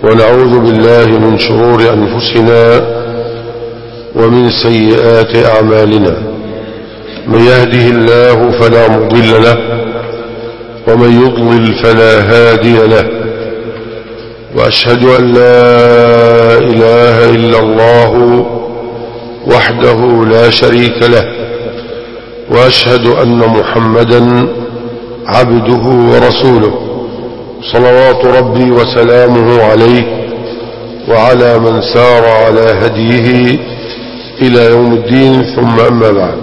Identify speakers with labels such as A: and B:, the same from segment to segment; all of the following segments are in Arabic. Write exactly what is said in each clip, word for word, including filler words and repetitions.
A: ونعوذ بالله من شرور أنفسنا ومن سيئات أعمالنا. من يهده الله فلا مضل له ومن يضلل فلا هادي له، وأشهد أن لا إله إلا الله وحده لا شريك له، وأشهد أن محمدا عبده ورسوله صلوات ربي وسلامه عليه وعلى من سار على هديه إلى يوم الدين، ثم أما بعد.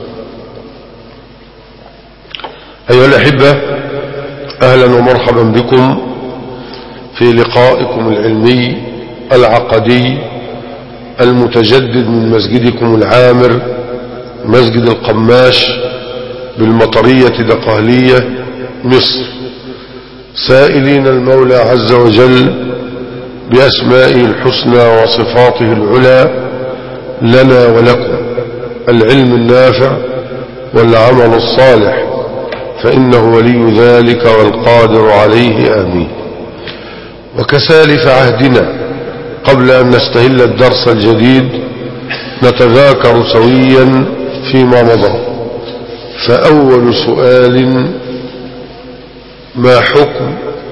A: أيها الأحبة، أهلا ومرحبا بكم في لقائكم العلمي العقدي المتجدد من مسجدكم العامر مسجد القماش بالمطرية دقهلية مصر، سائلين المولى عز وجل بأسمائه الحسنى وصفاته العلى لنا ولكم العلم النافع والعمل الصالح، فإنه ولي ذلك والقادر عليه، آمين. وكسالف عهدنا قبل أن نستهل الدرس الجديد نتذاكر سويا فيما مضى. فأول سؤال: ما حكم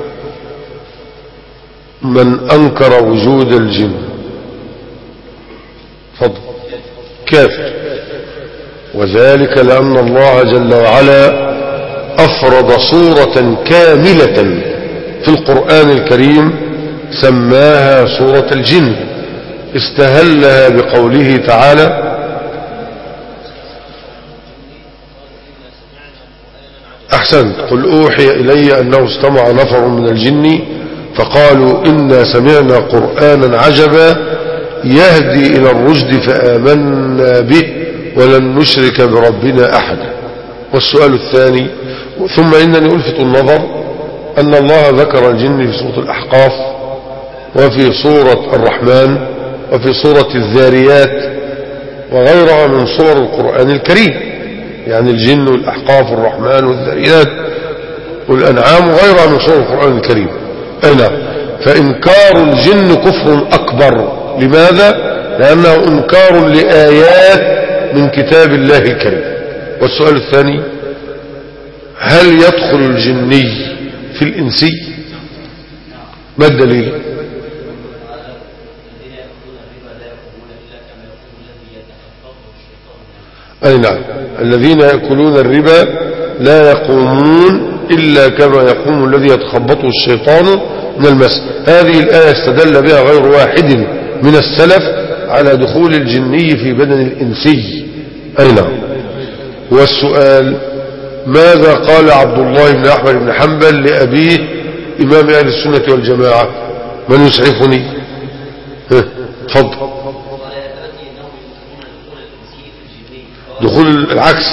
A: من أنكر وجود الجن؟ فضل كافر، وذلك لأن الله جل وعلا أفرض صورة كاملة في القرآن الكريم سماها سورة الجن، استهلها بقوله تعالى: أحسنت، قل أوحي إلي أنه استمع نفر من الجن فقالوا إنا سمعنا قرآنا عجبا يهدي إلى الرشد فآمنا به ولن نشرك بربنا أحدا. والسؤال الثاني: ثم إنني ألفت النظر أن الله ذكر الجن في سورة الأحقاف وفي سورة الرحمن وفي سورة الذاريات وغيرها من سور القرآن الكريم، يعني الجن والأحقاف والرحمن والذاريات والأنعام وغيرها من سور القرآن الكريم. أنا فإنكار الجن كفر أكبر. لماذا؟ لأنه إنكار لآيات من كتاب الله الكريم. والسؤال الثاني: هل يدخل الجني في الإنسي؟ ما الدليل؟ أي نعم، الذين يأكلون الربا لا يقومون إلا كما يقوم الذي يتخبطه الشيطان من المس. هذه الآية استدل بها غير واحد من السلف على دخول الجني في بدن الإنسي. أي نعم. والسؤال: ماذا قال عبد الله بن أحمد بن حنبل لأبيه إمام أهل السنة والجماعة؟ من يسعفني؟ تفضل. دخول العكس.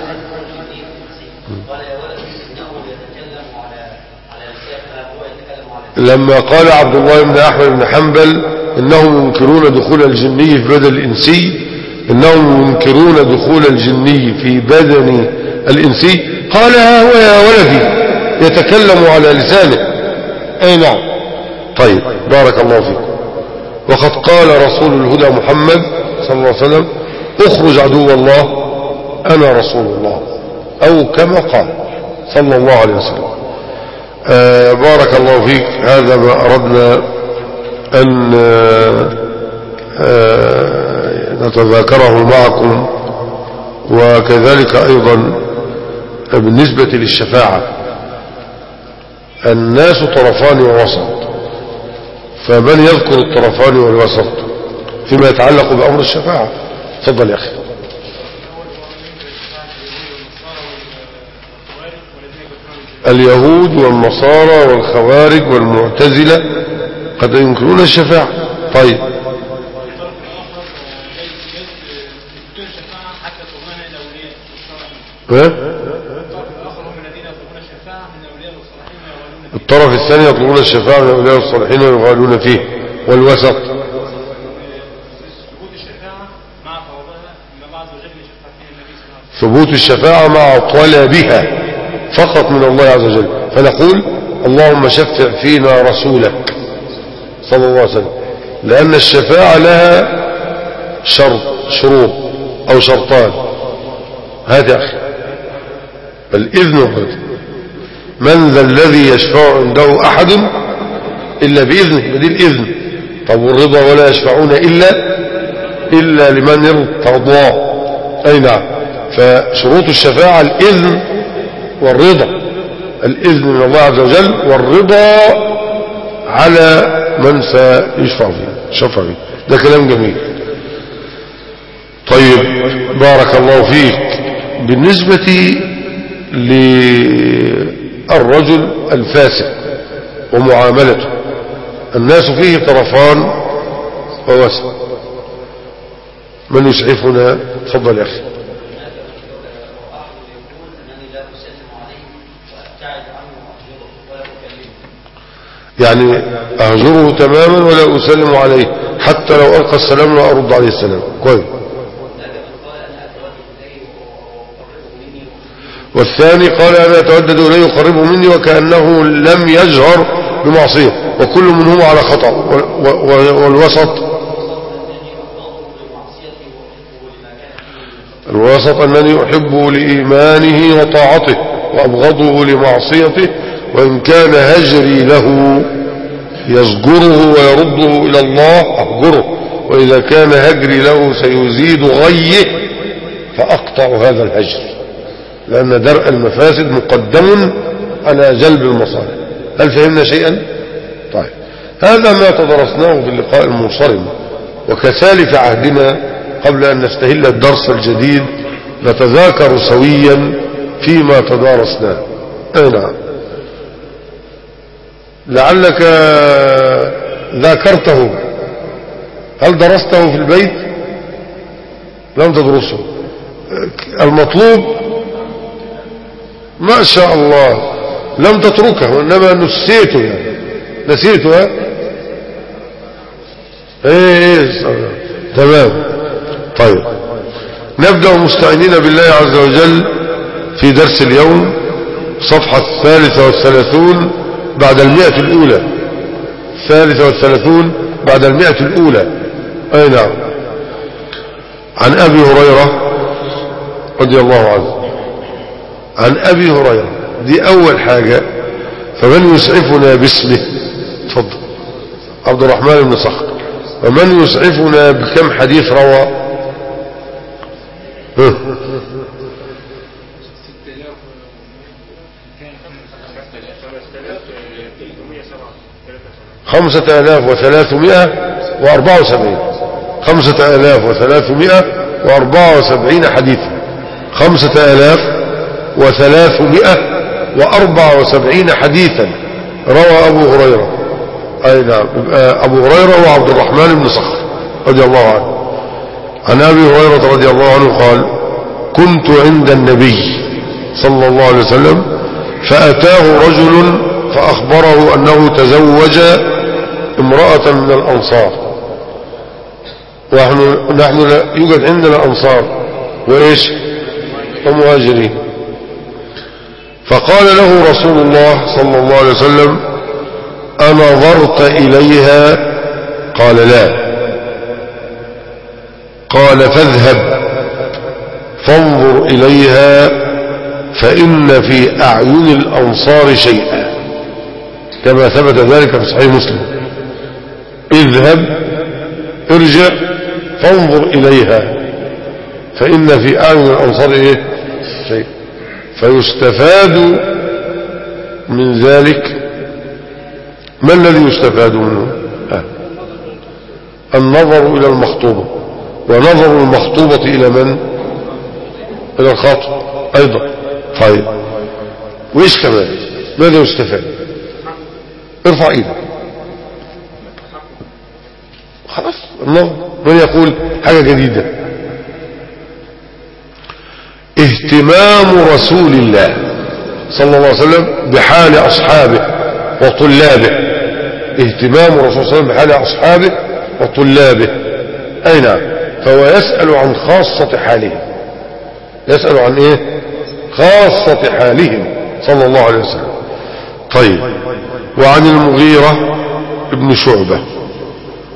A: لما قال عبد الله بن أحمد بن حنبل إنهم ينكرون دخول الجني في بدن الإنسي إنهم ينكرون دخول الجني في بدن الإنسي قال: ها هو يا ولدي يتكلم على لسانه. أي نعم. طيب، بارك الله فيكم. وقد قال رسول الهدى محمد صلى الله عليه وسلم: اخرج عدو الله أنا رسول الله، أو كما قال صلى الله عليه وسلم. آه بارك الله فيك. هذا ما أردنا أن آه نتذاكره معكم. وكذلك أيضا بالنسبة للشفاعة، الناس طرفان ووسط، فمن يذكر الطرفان والوسط فيما يتعلق بأمر الشفاعة؟ تفضل يا أخي. اليهود والنصارى والخوارج والمعتزلة قد ينكرون الشفاعة. طيب، الطرف الثاني يطلبون الشفاعة من أولياء الصالحين ويغالون فيه. والوسط ثبوت الشفاعة مع طلبها فقط من الله عز وجل، فنقول: اللهم شفع فينا رسولك صلى الله عليه وسلم، لأن الشفاعة لها شرط شروط أو شرطان. هات يا أخي الإذن والرضا. من ذا الذي يشفع عنده أحد إلا بإذنه، بدي الإذن. طب والرضا ولا يشفعون إلا إلا لمن ارتضى. أي نعم. فشروط الشفاعة الإذن والرضا، الإذن من الله عز وجل والرضا على من سيشفع فيه شفع فيه. ده كلام جميل. طيب بارك الله فيك. بالنسبة للرجل الفاسق ومعاملته، الناس فيه طرفان ووسط. من يسعفنا؟ تفضل يا أخي. يعني أهجره تماما ولا أسلم عليه حتى لو ألقى السلام لا أرد عليه السلام. كويس. والثاني قال أنا أتودد إليه يقربه مني وكأنه لم يجهر بمعصية، وكل منهما على خطأ. والوسط الوسط أنني أحبه لإيمانه وطاعته وأبغضه لمعصيته، وإن كان هجري له يزجره ويرده إلى الله أهجره، وإذا كان هجري له سيزيد غيه فأقطع هذا الهجر، لأن درء المفاسد مقدم على جلب المصالح. هل فهمنا شيئا؟ طيب هذا ما تدرسناه في اللقاء المنصرم. وكسالف عهدنا قبل أن نستهل الدرس الجديد نتذاكر سويا فيما تدارسناه. أي نعم. لعلك ذاكرته. هل درسته في البيت؟ لم تدرسه. المطلوب ما شاء الله لم تتركه، وإنما نسيته يعني. نسيته. ها ايه تمام. طيب نبدأ مستعينين بالله عز وجل في درس اليوم، صفحة الثالثة والثلاثون بعد المئة الأولى. الثالثة والثلاثون بعد المئة الأولى. أي نعم. عن أبي هريرة رضي الله عنه. عن أبي هريرة دي أول حاجة. فمن يسعفنا باسمه؟ تفضل. عبد الرحمن بن صخر. ومن يسعفنا بكم حديث روى؟ خمسة آلاف وثلاثمائة وأربعة وسبعين. خمسة آلاف وثلاثمائة وأربعة وسبعين حديثا. خمسة آلاف وثلاثمائة وأربعة وسبعين حديثا روى أبو هريرة. أي نعم. أبو هريرة وعبد الرحمن بن صخر رضي الله عنه. عن أبي هريرة رضي الله عنه قال كنت عند النبي صلى الله عليه وسلم فأتاه رجل فأخبره أنه تزوج امرأة من الأنصار، ونحن نحن يوجد عندنا أنصار وإيش ومهاجرين. فقال له رسول الله صلى الله عليه وسلم أنظرت إليها؟ قال لا. قال فاذهب فانظر إليها فإن في أعين الأنصار شيئا، كما ثبت ذلك في صحيح مسلم. اذهب ارجع فانظر إليها فإن في أعين الأنصار إيه؟ شيء. فيستفاد من ذلك. ما الذي يستفاد منه؟ آه. النظر إلى المخطوبة، ونظر المخطوبة إلى من؟ إلى الخاطب أيضا. طيب وإيش كمان؟ ماذا يستفاد؟ ارفع إيدك. خلاص النظر. من يقول حاجة جديدة؟ اهتمام رسول الله صلى الله عليه وسلم بحال أصحابه وطلابه. اهتمام الرسول صلى الله عليه وسلم بحال أصحابه وطلابه. أي نعم. فهو يسأل عن خاصة حالهم. يسأل عن ايه؟ خاصة حالهم صلى الله عليه وسلم. طيب وعن المغيرة ابن شعبة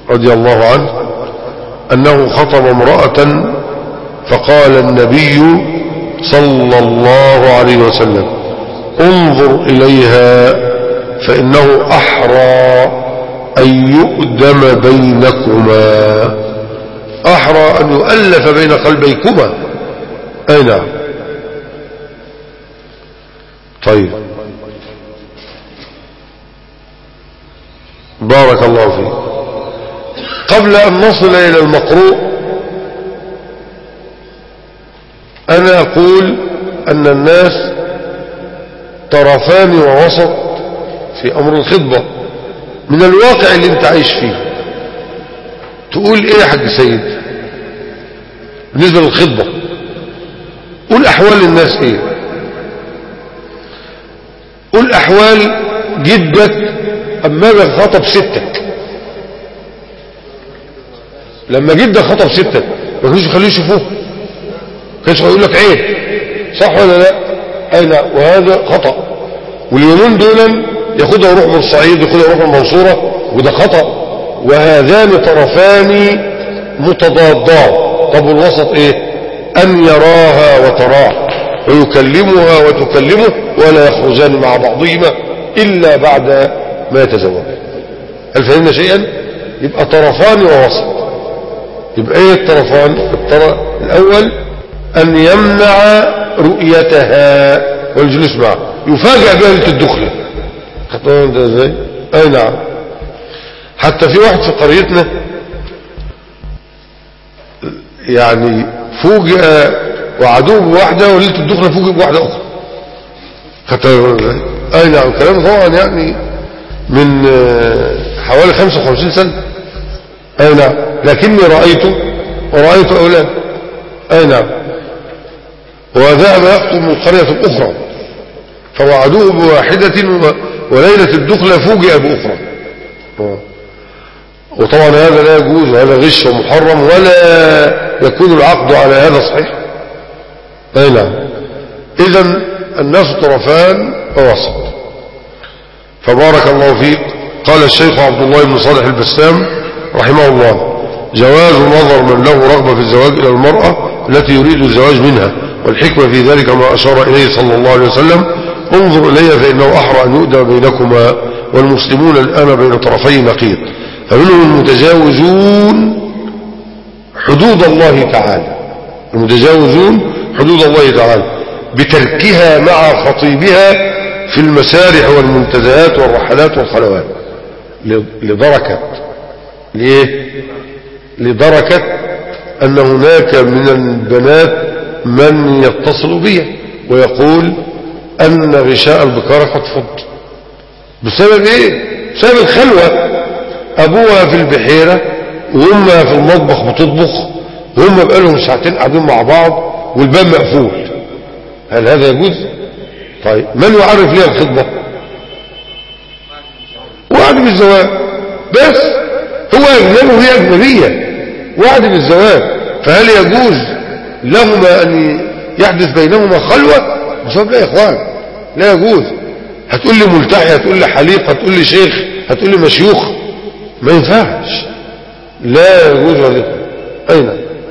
A: رضي الله عنه أنه خطب امرأة فقال النبي صلى الله عليه وسلم انظر إليها فإنه أحرى أن يؤدم بينكما، أحرى أن يؤلف بين قلبيكما. أي نعم. طيب، بارك الله فيك. قبل أن نصل إلى المقروء أنا أقول أن الناس طرفان ووسط في أمر الخطبة من الواقع اللي انت عايش فيه. تقول ايه يا حاج سيد بالنسبة للخطبة؟ قول أحوال الناس ايه. قول أحوال جدك أما جا خطب ستك. لما جدك خطب ستك ما كانوش يخليه يشوفوه، كانش يقول لك عيب، صح ولا لا؟ أي لا، وهذا خطأ. واليومين دول ياخدها يروح من الصعيد، ياخدها يروح من المنصورة، وده خطأ. وهذان طرفان متضادان. طب والوسط ايه؟ أن يراها وتراه ويكلمها وتكلمه ولا يخرجان مع بعضهما إلا بعد ما يتزوج. هل فهمنا شيئا؟ يبقى طرفان ووسط. يبقى ايه الطرفان؟ الطرف الأول أن يمنع رؤيتها والجلوس معها، يفاجأ بها ليلة الدخلة. خطوة انت ازاي؟ اي نعم. حتى في واحد في قريتنا يعني فوجئ وعدوه بواحدة وليلة الدخلة فوجئ بواحدة أخرى. خطوة ازاي؟ اي نعم. الكلام طبعا يعني من حوالي خمسة وخمسين سنة. اي نعم. لكني رأيته ورأيت أولاد. اي نعم. وذهب يخطب من قرية أخرى فوعدوه بواحدة وليلة الدخلة فوجئ بأخرى. وطبعا هذا لا يجوز، وهذا غش ومحرم، ولا يكون العقد على هذا صحيح. أي نعم. إذن الناس طرفان ووسط. فبارك الله فيك. قال الشيخ عبد الله بن صالح البسام رحمه الله: جواز نظر من له رغبة في الزواج إلى المرأة التي يريد الزواج منها، والحكمة في ذلك ما أشار إليه صلى الله عليه وسلم: انظر إلي فإنه أحرى أن يؤدى بينكما، والمسلمون الآن بين طرفي نقيض، فمنهم المتجاوزون حدود الله تعالى، المتجاوزون حدود الله تعالى بتركها مع خطيبها في المسارح والمنتزهات والرحلات والخلوات، لدركة ليه؟ لدركة أن هناك من البنات من يتصل بها ويقول أن غشاء البكارة قد فض. بسبب إيه؟ بسبب الخلوة. أبوها في البحيرة وأمها في المطبخ بتطبخ، وهم بقالهم ساعتين قاعدين مع بعض والباب مقفول. هل هذا يجوز؟ طيب من يعرف لها الخطبة؟ وعد بالزواج بس، هو أجنبي وهي أجنبية، وعد بالزواج. فهل يجوز لهما أن يحدث بينهما خلوة؟ بسبب لا يا إخوان، لا يجوز. هتقول لي ملتحي، هتقول لي حليق، هتقول لي شيخ، هتقول لي مشيوخ، ما ينفعش، لا يجوز هذا. أين؟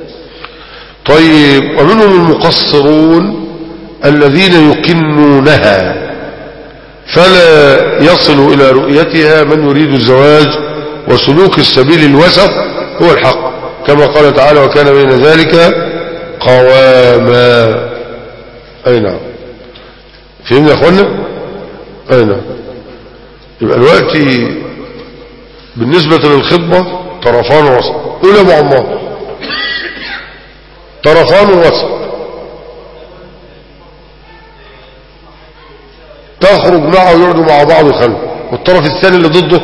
A: طيب، ومنهم المقصرون الذين يكنونها فلا يصل إلى رؤيتها من يريد الزواج، وسلوك السبيل الوسط هو الحق، كما قال تعالى: وكان بين ذلك قواما. أي نعم. فهمنا يا أخوانا؟ أي نعم. يبقى الوقت بالنسبة للخطبة طرفان وسط. قول يا أبو عمار، طرفان وسط. تخرج معه ويقعدوا مع بعض ويخلوا، والطرف الثاني اللي ضده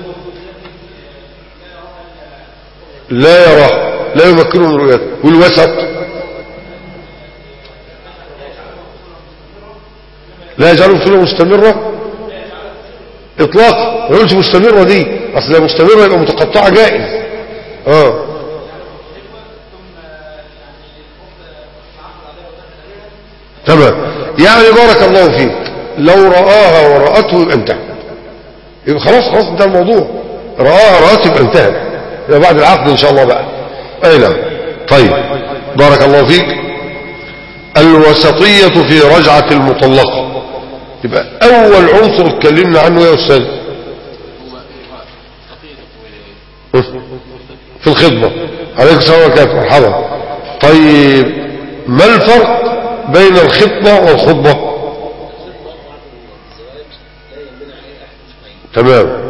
A: لا يراه، لا يمكنه من رؤيته. والوسط لا يجعله صلة مستمرة اطلاقا. ما يقولش مستمرة دي، اصل مستمرة يبقى متقطعة جائز. اه تمام. يعني بارك الله فيك، لو رآها ورأته يبقى انتهى، يبقى خلاص خلاص انتهى الموضوع. رآها رأته يبقى انتهى. يبقى بعد العقد ان شاء الله بقى. اي نعم. طيب بارك الله فيك. الوسطية في رجعة المطلقة، يبقى اول عنصر اتكلمنا عنه يا استاذ في الخطبة. عليكم السلام عليكم، مرحبا. طيب ما الفرق بين الخطبة والخطبة؟ تمام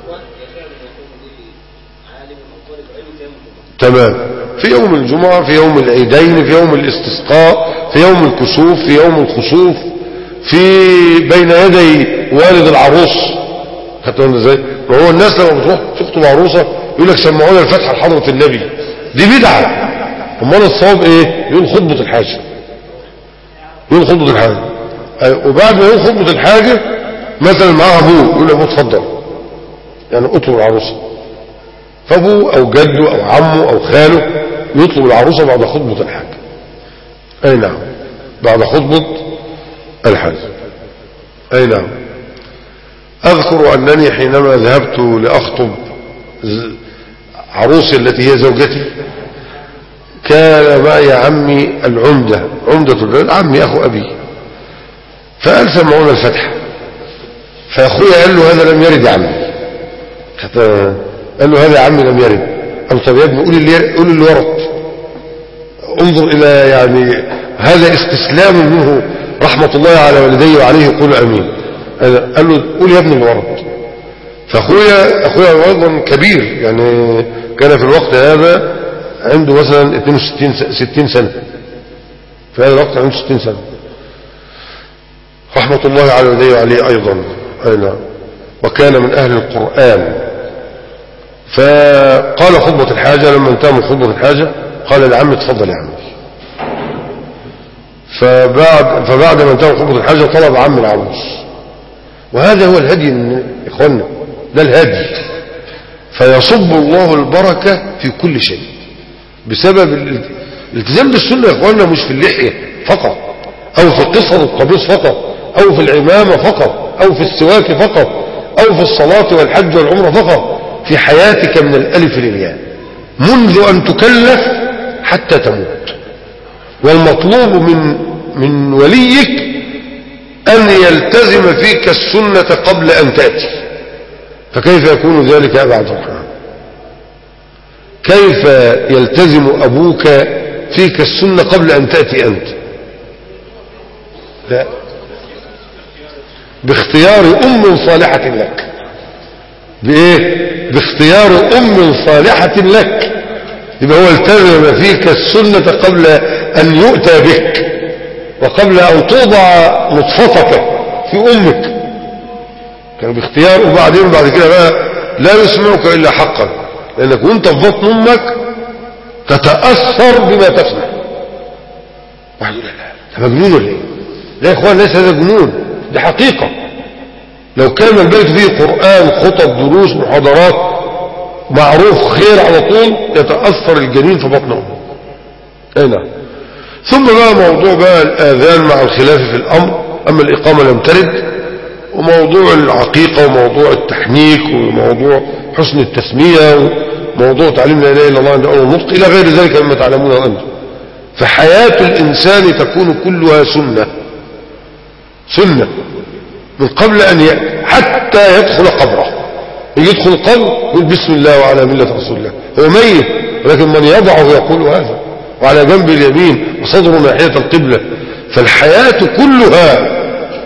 A: تمام. في يوم الجمعة، في يوم العيدين، في يوم الاستسقاء، في يوم الكسوف، في يوم الخسوف، في بين يدي والد العروس. خدتوا ازاي؟ وهو الناس لما بتروح تخطب عروسة يقول لك سمعونا الفتحة لحضرة النبي، دي بدعة. امال الصواب ايه؟ يقول خطبة الحاجة، يقول خطبة الحاجة. وبعد ما يقول خطبة الحاجة مثلا معاه ابوه يقول له ابوه اتفضل، يعني اطلب العروسة. فابوه او جده او عمه او خاله يطلب العروسة بعد خطبة الحاجة. اي نعم، بعد خطبة الحاجة. اي نعم. اذكر انني حينما ذهبت لاخطب عروسي التي هي زوجتي كان معي عمي العمدة، عمدة البلد، عمي اخو ابي، فقال سمعونا الفتحة. فاخويا قال له هذا لم يرد يا عمي، قال له هذا يا عمي لم يرد. قال طب يا ابني قول اللي قول اللي ورد، انظر الى يعني هذا استسلام منه رحمة الله على والديه وعليه يقول امين. قال له قول يا ابني اللي ورد. فاخويا اخويا ايضا كبير، يعني كان في الوقت هذا عنده مثلا اثنين وستين ستين سنة، في هذا الوقت عنده ستين سنة رحمة الله على والديه وعليه ايضا. اي وكان من اهل القرآن. فقال خطبة الحاجة، لما انتهى من خطبة الحاجة قال لعمي اتفضل يا عمي. فبعد فبعد ما انتهى من خطبة الحاجة طلب عم العروس، وهذا هو الهدي من اخواننا، ده الهدي. فيصب الله البركة في كل شيء بسبب الالتزام بالسنة يا اخواننا، مش في اللحية فقط، او في قصر القميص فقط، او في العمامة فقط، او في السواك فقط، او في الصلاة والحج والعمرة فقط، في حياتك من الألف للياء منذ أن تكلف حتى تموت. والمطلوب من من وليك أن يلتزم فيك السنة قبل أن تأتي. فكيف يكون ذلك يا أبا عبد الرحمن؟ كيف يلتزم أبوك فيك السنة قبل أن تأتي أنت؟ لا، باختيار أم صالحة لك. بإيه؟ باختيار أم صالحة لك. يبقى هو التزم فيك السنة قبل أن يؤتى بك، وقبل أن توضع نطفتك في أمك، كان باختيار. وبعدين بعد كده بقى لا يسمعك إلا حقا، لأنك وانت في بطن أمك تتأثر بما تسمع. واحد يقول لا ده مجنون ولا ايه؟ لا يا اخوان، ليس هذا جنون، ده حقيقة. لو كان البيت فيه قرآن، خطب، دروس، محاضرات، معروف خير على طول، يتأثر الجنين في بطن أمه. اي نعم. ثم بقى موضوع بقى الآذان مع الخلاف في الأمر، أما الإقامة لم ترد، وموضوع العقيقة، وموضوع التحنيك، وموضوع حسن التسمية، وموضوع تعليم لا إله إلا الله عند أول النطق، إلى غير ذلك مما تعلمونه أنتم. فحياة الإنسان تكون كلها سنة، سنة من قبل أن ي... حتى يدخل قبره. يدخل القبر يقول بسم الله وعلى ملة رسول الله، هو ميت ولكن من يضعه يقول هذا، وعلى جنب اليمين وصدره ناحية القبلة. فالحياة كلها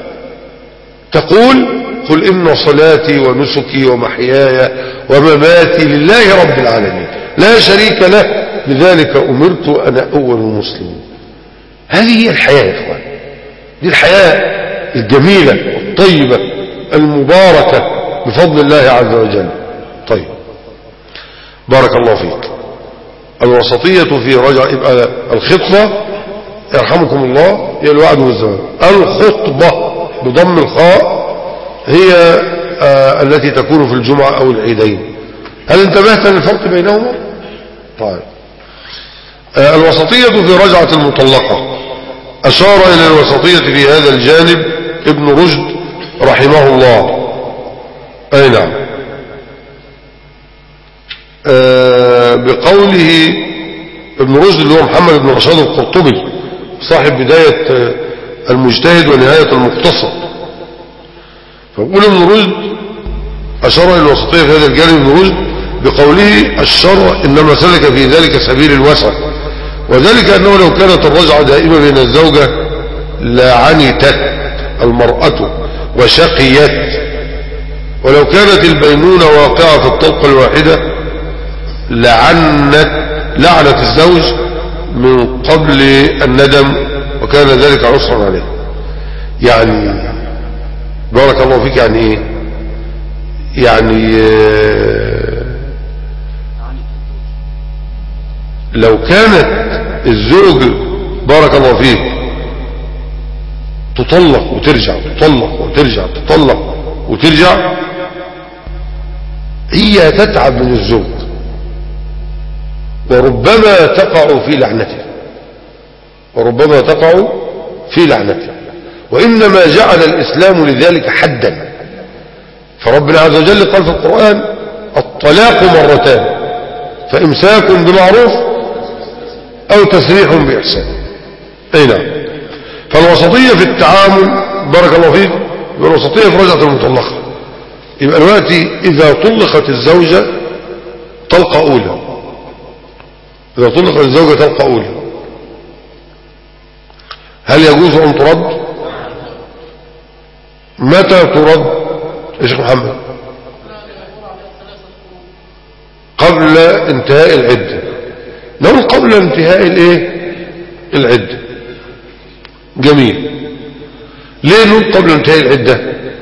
A: تقول قل إن صلاتي ونسكي ومحياي ومماتي لله رب العالمين لا شريك له بذلك أمرت أنا أول المسلمين. هذه هي الحياة يا إخوان، دي الحياة الجميلة الطيبة المباركة بفضل الله عز وجل. طيب بارك الله فيك. الوسطية في رجع، يبقى الخطبة يرحمكم الله هي الوعد والزواج. الخطبة بضم الخاء هي آه التي تكون في الجمعة أو العيدين. هل انتبهت للفرق بينهما؟ طيب آه الوسطية في رجعة المطلقة، أشار إلى الوسطية في هذا الجانب ابن رشد رحمه الله. أي نعم. آه بقوله ابن رشد اللي هو محمد بن رشاد القرطبي صاحب بداية آه المجتهد ونهاية المقتصد. فبقول ابن رشد أشار إلى الوسطية في هذا الجانب ابن رشد بقوله الشرع إنما سلك في ذلك سبيل الوسع، وذلك أنه لو كانت الرجعة دائمة بين الزوجة لعنتت المرأة وشقيت، ولو كانت البينونة واقعة في الطلقة الواحدة لعنت لعنت الزوج من قبل الندم، وكان ذلك عسرا عليه. يعني بارك الله فيك، يعني ايه؟ يعني لو كانت الزوج بارك الله فيك تطلق وترجع تطلق وترجع تطلق وترجع، هي تتعب من الزوج وربما تقع في لعنته وربما تقع في لعنته وإنما جعل الإسلام لذلك حدا. فربنا عز وجل قال في القرآن الطلاق مرتان فإمساك بمعروف أو تسريح بإحسان. أي نعم. فالوسطية في التعامل بارك الله فيك، الوسطية في رجعة المطلقة. يبقى دلوقتي إذا طلقت الزوجة طلقة أولى، إذا طلقت الزوجة طلقة أولى، هل يجوز أن ترد؟ متى ترد يا شيخ محمد؟ قبل انتهاء العدة. نقول قبل انتهاء الايه العدة. جميل. ليه نقول قبل انتهاء العدة؟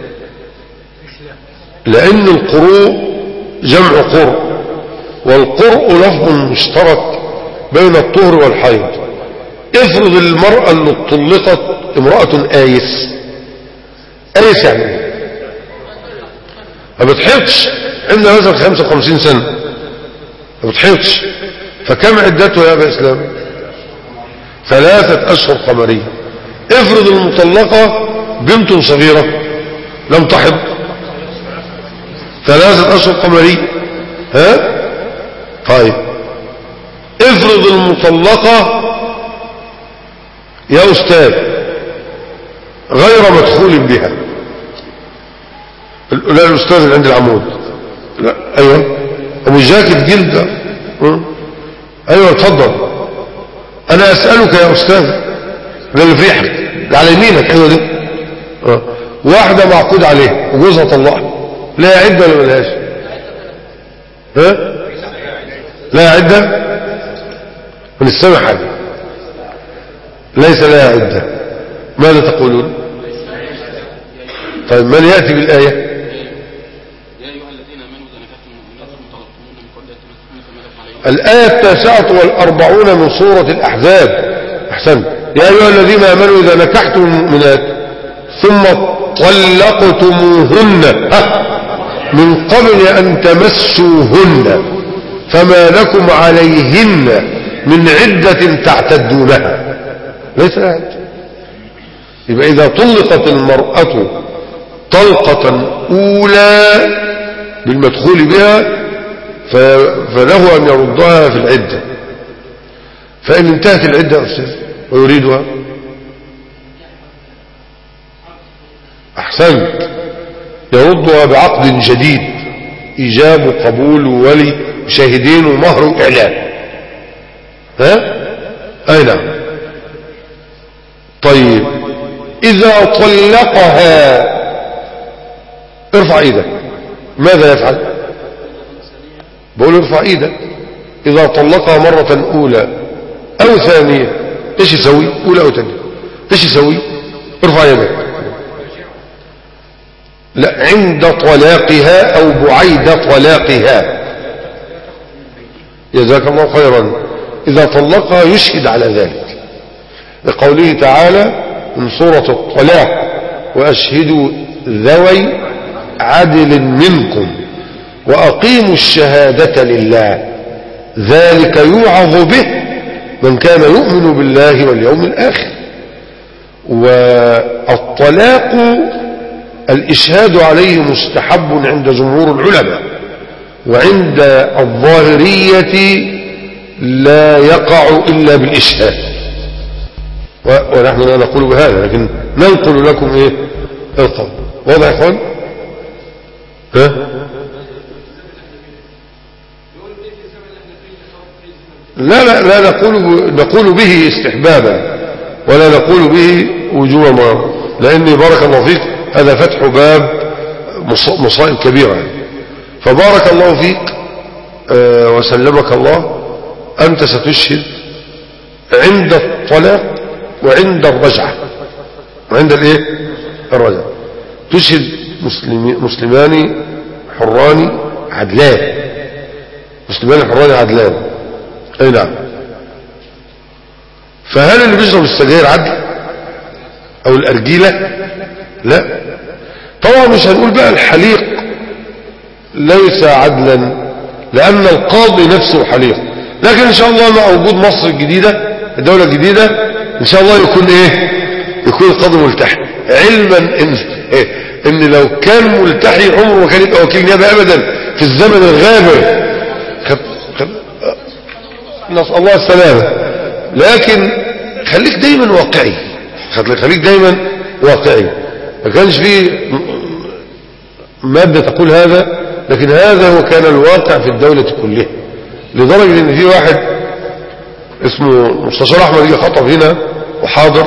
A: لأن القروء جمع قرء، والقرء لفظ مشترك بين الطهر والحيض. افرض المرأة اللي طلقت امرأة آيس، آيس يعني ايه؟ ما بتحيضش، عندها مثلا خمسة وخمسين سنة ما بتحيضش، فكم عدتها يا أبا إسلام؟ ثلاثة أشهر قمرية. افرض المطلقة بنت صغيرة لم تحض، ثلاثة أشهر قمرية. ها؟ طيب افرض المطلقة يا أستاذ غير مدخول بها. لا الأستاذ اللي عند العمود، لا أيوة أبو جاكيت جلد. أيوة اتفضل. أنا أسألك يا أستاذ، ده اللي في حق على يمينك. أيوة دي أه. واحدة معقود عليها وجوزها طلقها، لا عدة ولا ملهاش؟ ها؟ لا عدة؟ من السمع حاجة ليس لها عدة. ماذا تقولون؟ طيب من يأتي بالآية؟ الآية التاسعة والأربعون من سورة الأحزاب. أحسن. يا أيها الذين آمنوا إذا نكحتم المؤمنات ثم طلقتموهن من قبل أن تمسوهن فما لكم عليهن من عدة تعتدونها. ليس عدة. يبقى إذا طلقت المرأة طلقة أولى بالمدخول بها فله أن يردها في العدة. فإن انتهت العدة يا أستاذ ويريدها، أحسنت، يردها بعقد جديد، إيجاب وقبول وولي شاهدين ومهر وإعلان. ها؟ أي نعم. طيب إذا طلقها ارفع ايدك، ماذا يفعل؟ بقول ارفع ايدك. إذا طلقها مرة أولى أو ثانية إيش يسوي؟ أولى أو ثانية إيش يسوي؟ ارفع يدك. لا، عند طلاقها أو بعيد طلاقها. جزاك الله خيرا. إذا طلقها يشهد على ذلك لقوله تعالى من سورة الطلاق وأشهدوا ذوي عدل منكم وأقيموا الشهادة لله ذلك يوعظ به من كان يؤمن بالله واليوم الآخر. والطلاق الإشهاد عليه مستحب عند جمهور العلماء، وعند الظاهرية لا يقع إلا بالإشهاد، ونحن لا نقول بهذا لكن ننقل لكم إيه القول. واضح يا إخوان؟ ها؟ لا لا لا نقول نقول به استحبابا ولا نقول به وجوبا مرة، لأن بارك الله فيك هذا فتح باب مصائب كبيرة يعني. فبارك الله فيك آه وسلمك الله، أنت ستشهد عند الطلاق وعند الرجعة، وعند الايه الرجعة تشهد مسلمان حران عدلان، مسلمان حران عدلان. اي نعم. فهل اللي بيشرب السجاير عدل او الارجيلة؟ لا طبعا. مش هنقول بقى الحليق ليس عدلا لان القاضي نفسه حليق، لكن ان شاء الله مع وجود مصر الجديدة الدولة الجديدة ان شاء الله يكون ايه يكون القاضي ملتحي، علما ان إيه؟ ان لو كان ملتحي عمره ما كان يبقى وكيل نيابة ابدا في الزمن الغابر. خد... خد... نسأل الله السلامة. لكن خليك دايما واقعي، خليك دايما واقعي. ما كانش فيه مادة تقول هذا، لكن هذا هو كان الواقع في الدولة كلها، لدرجة ان في واحد اسمه مستشار احمد يجي خطب هنا وحاضر،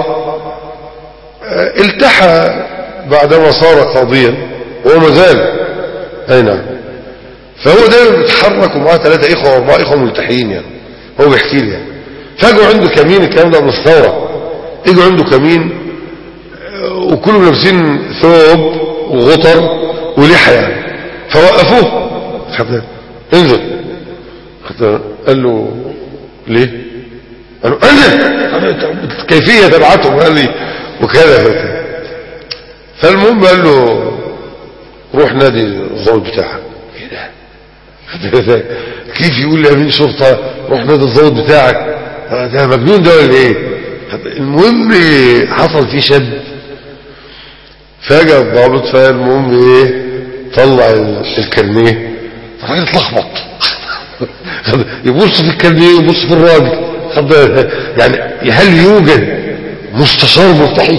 A: التحى بعدما صار قاضيا وهو مازال. اي نعم. فهو دايما بيتحرك ومعاه ثلاثة اخوة واربعة اخوة ملتحيين يعني، هو بيحكي لي يعني. فاجوا عنده كمين، الكلام ده من الثورة، يجوا عنده كمين وكلهم لابسين ثوب وغطر ولحى يعني. فوقفوه، انزل. قال له ليه؟ قال له انزل. كيفية تبعتهم؟ قال لي وكذا. فالمهم قال له روح نادي الضابط بتاعك. كيف يقول لي امين شرطة روح نادي الضابط بتاعك؟ ده مجنون ده ولا ايه؟ المهم حصل فيه شد، فاجأ الضابط. فالمهم ايه طلع الكرنيه، الراجل اتلخبط يبص في الكرنيه ويبص في الراجل. يعني هل يوجد مستشار مرتحي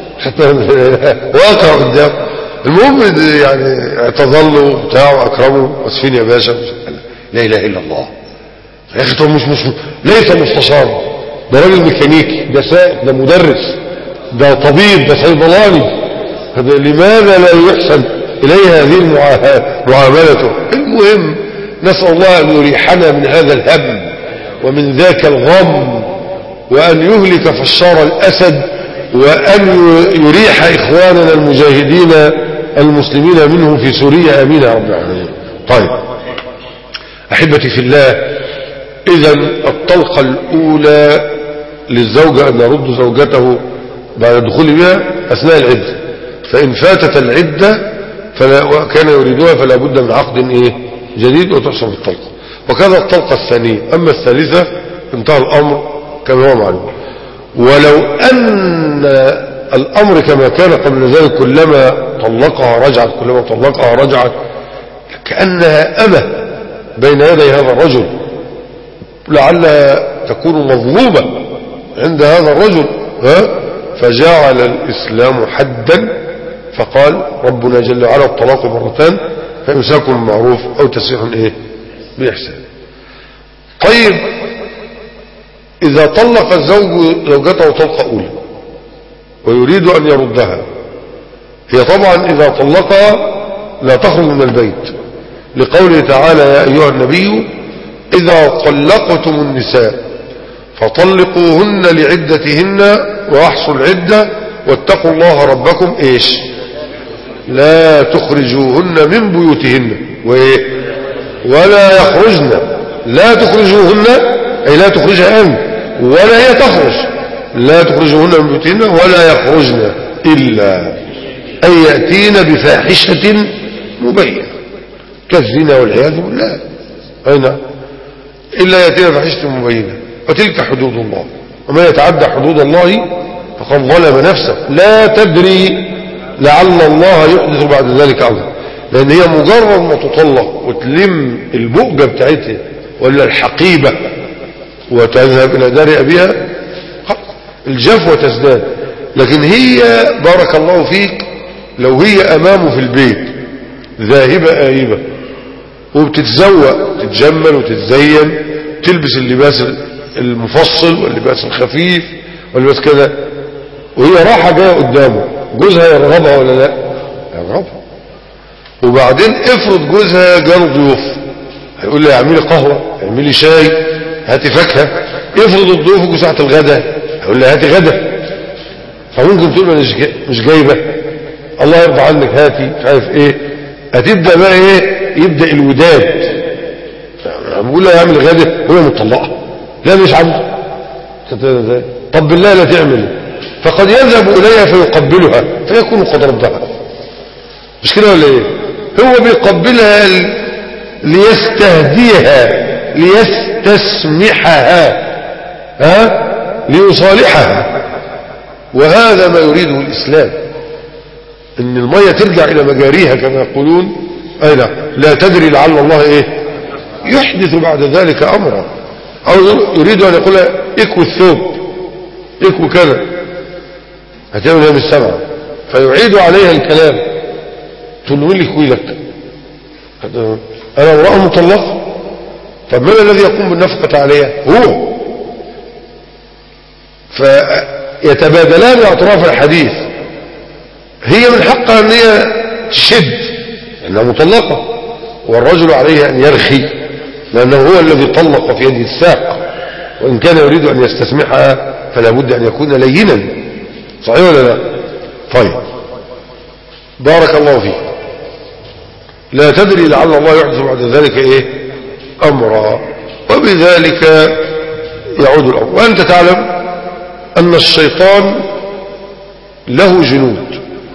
A: واقع قدام؟ المهم يعني اعتذر له بتاع واكرمه، اسفين يا باشا. لا اله الا الله يا اخي، طب مش مش ليس مستشار، ده راجل ميكانيكي، ده سائق، ده مدرس، ده طبيب، ده صيدلاني. لماذا لا يحسن اليه هذه معاملته؟ المهم نسأل الله ان يريحنا من هذا الهم ومن ذاك الغم، وان يهلك فشار الاسد، وان يريح اخواننا المجاهدين المسلمين منهم في سوريا. امين يا رب العالمين. طيب احبتي في الله، اذا الطلقة الاولى للزوجة ان يرد زوجته بعد الدخول بها اثناء العدة، فان فاتت العدة فلا وكان يريدها فلا بد من عقد ايه جديد وتحصل الطلقة. وكذا الطلقة الثانية. اما الثالثة انتهى الامر كما هو معلوم. ولو ان الامر كما كان قبل ذلك، كلما طلقها رجعت، كلما طلقها رجعت، كأنها أمة بين يدي هذا الرجل، لعلها تكون مظلومة عند هذا الرجل. ها؟ فجعل الإسلام حدا، فقال ربنا جل وعلا الطلاق مرتان، فإمساك بالمعروف أو تسريح إيه بإحسان. طيب إذا طلق الزوج زوجته طلقة أولى ويريد أن يردها، هي طبعا إذا طلقها لا تخرج من البيت، لقوله تعالى يا أيها النبي إذا طلقتم النساء فطلقوهن لعدتهن وأحصوا العدة واتقوا الله ربكم إيش لا تخرجوهن من بيوتهن وإيه ولا يخرجن، لا تخرجوهن أي لا تخرجها أنت ولا هي تخرج، لا تخرجوهن من بيوتهن ولا يخرجن إلا أن يأتين بفاحشة مبينة كالزنا والعياذ بالله. أين إلا يأتين بفاحشة مبينة، وتلك حدود الله، وما يتعدى حدود الله فقد ظلم نفسه، لا تدري لعل الله يحدث بعد ذلك أمرا. لان هي مجرد ما تطلق وتلم البؤجة بتاعتها ولا الحقيبة وتذهب الى دار ابيها الجفوة تزداد. لكن هي بارك الله فيك لو هي امامه في البيت ذاهبة آيبة وبتتزوق تتجمل وتتزين تلبس اللباس المفصل واللباس الخفيف واللباس كذا وهي راحة جاية قدامه جوزها يرغبها ولا لا؟ يرغبها. وبعدين افرض جوزها جاله ضيوف هيقول لي اعملي قهوة اعملي شاي هاتي فاكهة. افرض الضيوف جو ساعة الغداء هيقول لي هاتي غدا. فممكن تقول مش مش جايبة الله يرضى عنك هاتي مش عارف ايه. هتبدأ بقى ايه يبدأ الوداد. بقول لها اعمل غدا وهي مطلقة لا مش عنده. طب بالله لا تعمل. فقد يذهب اليها فيقبلها فيكون قد ردها. مش كده ولا ايه؟ هو بيقبلها ليستهديها ليستسمحها ها ليصالحها. وهذا ما يريده الإسلام ان المية ترجع الى مجاريها كما يقولون. اي لا لا تدري لعل الله ايه يحدث بعد ذلك امرا. او يريد ان يقول اكوي الثوب اكوي كذا هتعمل هذه السبعة فيعيد عليها الكلام. تقول له مين اللي يكوي لك؟ انا امرأة مطلقة. طب من الذي يقوم بالنفقة عليها؟ هو. فيتبادلان اطراف الحديث. هي من حقها ان هي تشد لانها مطلقة والرجل عليه ان يرخي لانه هو الذي طلق في يده الساق. وان كان يريد ان يستسمحها فلا بد ان يكون لينا. صحيح ولا لا؟ طيب بارك الله فيك. لا تدري لعل الله يحدث بعد ذلك ايه امرا. وبذلك يعود الامر. وانت تعلم ان الشيطان له جنود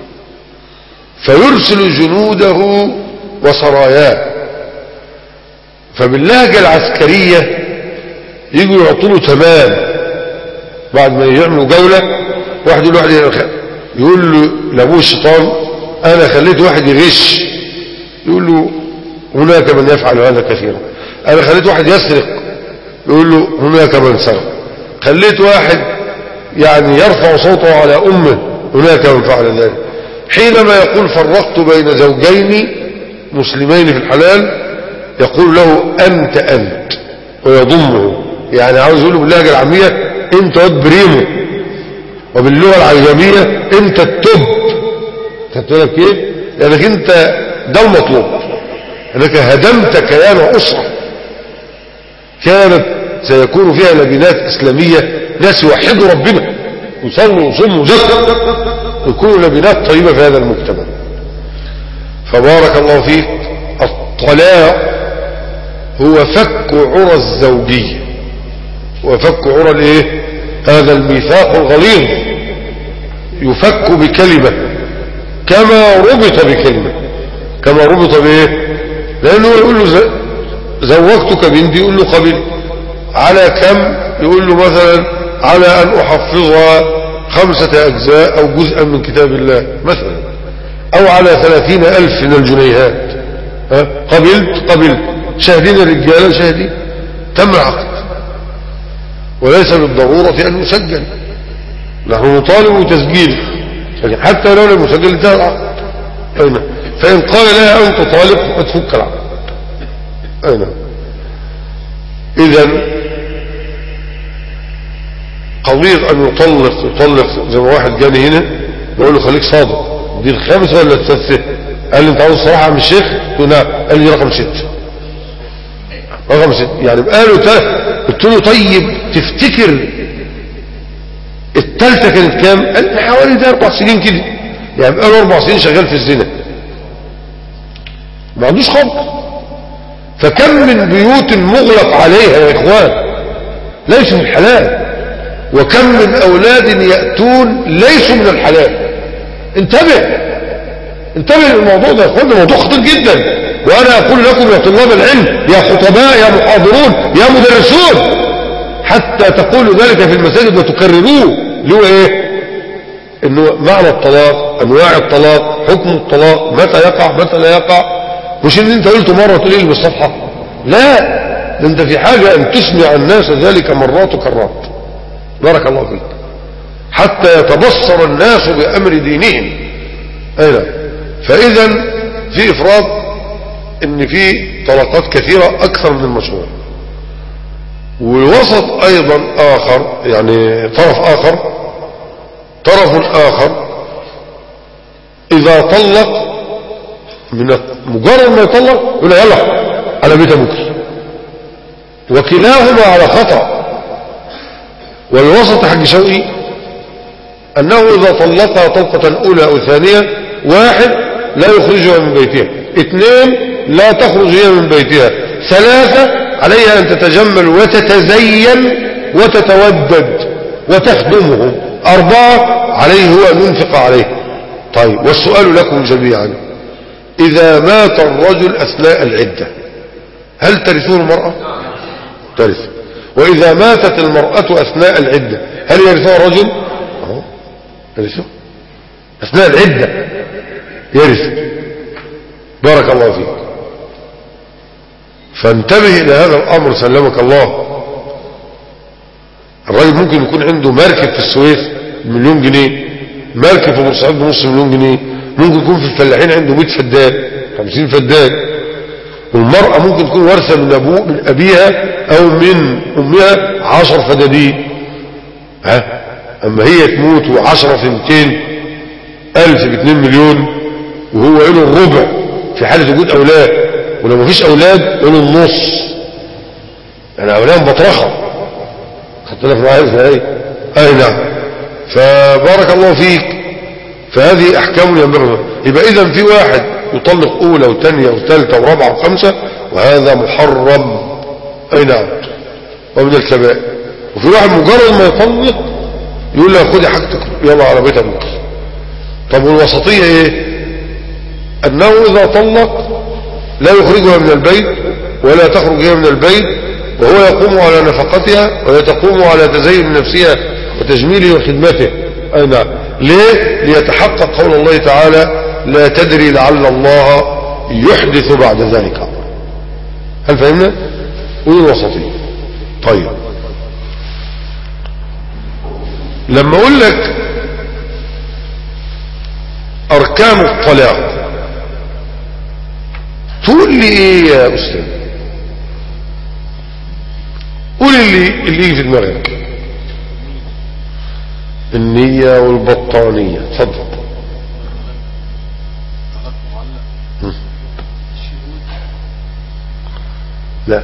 A: فيرسل جنوده وسراياه. فباللهجة العسكرية يجوا يعطوا له تمام بعد ما يعملوا جولة. واحد يقول واحد يقول له لابوه الشيطان انا خليت واحد يغش يقول له هناك من يفعل هذا كثيرا. انا خليت واحد يسرق يقول له هناك من سرق. خليت واحد يعني يرفع صوته على امه هناك من فعل ذلك. حينما يقول فرقت بين زوجين مسلمين في الحلال يقول له انت انت ويضمه. يعني عاوز يقول له باللهجة العامية انت واد بريمو. وباللغة العجمية انت التب. خدت بالك ايه؟ لانك انت ده المطلوب انك هدمت كيان اسرة كانت سيكون فيها لبنات اسلامية ناس يوحدوا ربنا ويصلوا ويصوموا ويزكوا ويكونوا لبنات طيبة في هذا المجتمع. فبارك الله فيك. الطلاق هو فك عرى الزوجية وفك عرى الايه هذا الميثاق الغليظ يفك بكلمة كما ربط بكلمة كما ربط بايه. لانه يقول له زوجتك بنتي يقول له قبل على كم يقول له مثلا على ان احفظها خمسة اجزاء او جزءا من كتاب الله مثلا او على ثلاثين الف من الجنيهات. ها قبلت قبلت شاهدين الرجال شاهدين تم العقد. وليس بالضرورة ان يسجل. نحن نطالب بتسجيله لكن حتى لو لم يسجل انتهى العقد. اين فان قال لها انت طالق فقد فك العقد. اين اذا قضية ان يطلق يطلق زي ما واحد جاني هنا بقول له خليك صادق دي الخامسة ولا الثالثة؟ قال لي انت عاوز الصراحة من الشيخ؟ قلت له نعم. قال لي رقم ست. رقم ست يعني قالوا قلت له طيب تفتكر الثالثة كانت كام؟ قال لي حوالي ده اربع سنين كده. يعني بقاله اربع سنين شغال في الزنا ما عندوش خبر. فكم من بيوت مغلق عليها يا اخوان ليسوا من الحلال وكم من اولاد يأتون ليسوا من الحلال. انتبه انتبه للموضوع ده يا اخوان. موضوع خطير جدا. وانا اقول لكم يا طلاب العلم يا خطباء يا محاضرون يا مدرسون حتى تقولوا ذلك في المساجد وتكرروه اللي هو ايه انه معنى الطلاق، انواع الطلاق، حكم الطلاق، متى يقع متى لا يقع. مش ان انت قلت مرة تقول بالصفحة، لا، ده انت في حاجة ان تسمع الناس ذلك مرات وكرات. بارك الله فيك. حتى يتبصر الناس بأمر دينهم. ايضا فاذا في افراد ان في طلقات كثيرة اكثر من المشروع. والوسط ايضا اخر، يعني طرف اخر طرف اخر اذا طلق من مجرد ما يطلق يقول يلا على بيت ابوك، وكلاهما على خطأ. والوسط حق شوقي انه اذا طلقها طلقة اولى او ثانية، واحد لا يخرجها من بيتها، اثنين لا تخرج هي من بيتها، ثلاثة عليها ان تتجمل وتتزين وتتودد وتخدمهم، اربعة عليه هو ان ينفق عليه. طيب والسؤال لكم جميعا، اذا مات الرجل اثناء العدة هل ترثه المرأة؟ ترث. واذا ماتت المرأة اثناء العدة هل يرثها الرجل؟ اهو يرثه اثناء العدة، يرث. بارك الله فيك. فانتبه الى هذا الامر سلمك الله. الراجل ممكن يكون عنده مركب في السويس بمليون جنيه، مركب في بورسعيد بنص مليون جنيه، ممكن يكون في الفلاحين عنده مئة فدان خمسين فدان. والمرأة ممكن تكون ورثة من ابوه من ابيها او من امها عشر فدادين. ها اما هي تموت وعشرة في مئتين الف باثنين مليون، وهو له الربع في حالة وجود اولاد، ولو ما فيش اولاد له النص. يعني اولاد بطرخة. خدت بالك معايا ازاي؟ اي نعم. فبارك الله فيك. فهذه احكام ينبغي. يبقى اذا في واحد يطلق اولى وثانيه وثالثه ورابعه وخمسه، وهذا محرم. اي نعم، ومن الكبائر. وفي واحد مجرد ما يطلق يقول له خدي حاجتك يلا على بيت ابوك. طب والوسطيه ايه؟ انه اذا طلق لا يخرجها من البيت ولا تخرج هي من البيت، وهو يقوم على نفقتها وهي تقوم على تزين نفسها وتجميله وخدمته. اي نعم. ليه؟ ليتحقق قول الله تعالى لا تدري لعل الله يحدث بعد ذلك. هل فهمنا؟ قول الوسطية. طيب لما اقول لك اركان الطلاق تقول لي ايه يا استاذ؟ قول اللي اللي يجي في دماغك. النية والبطانية. اتفضل. لا.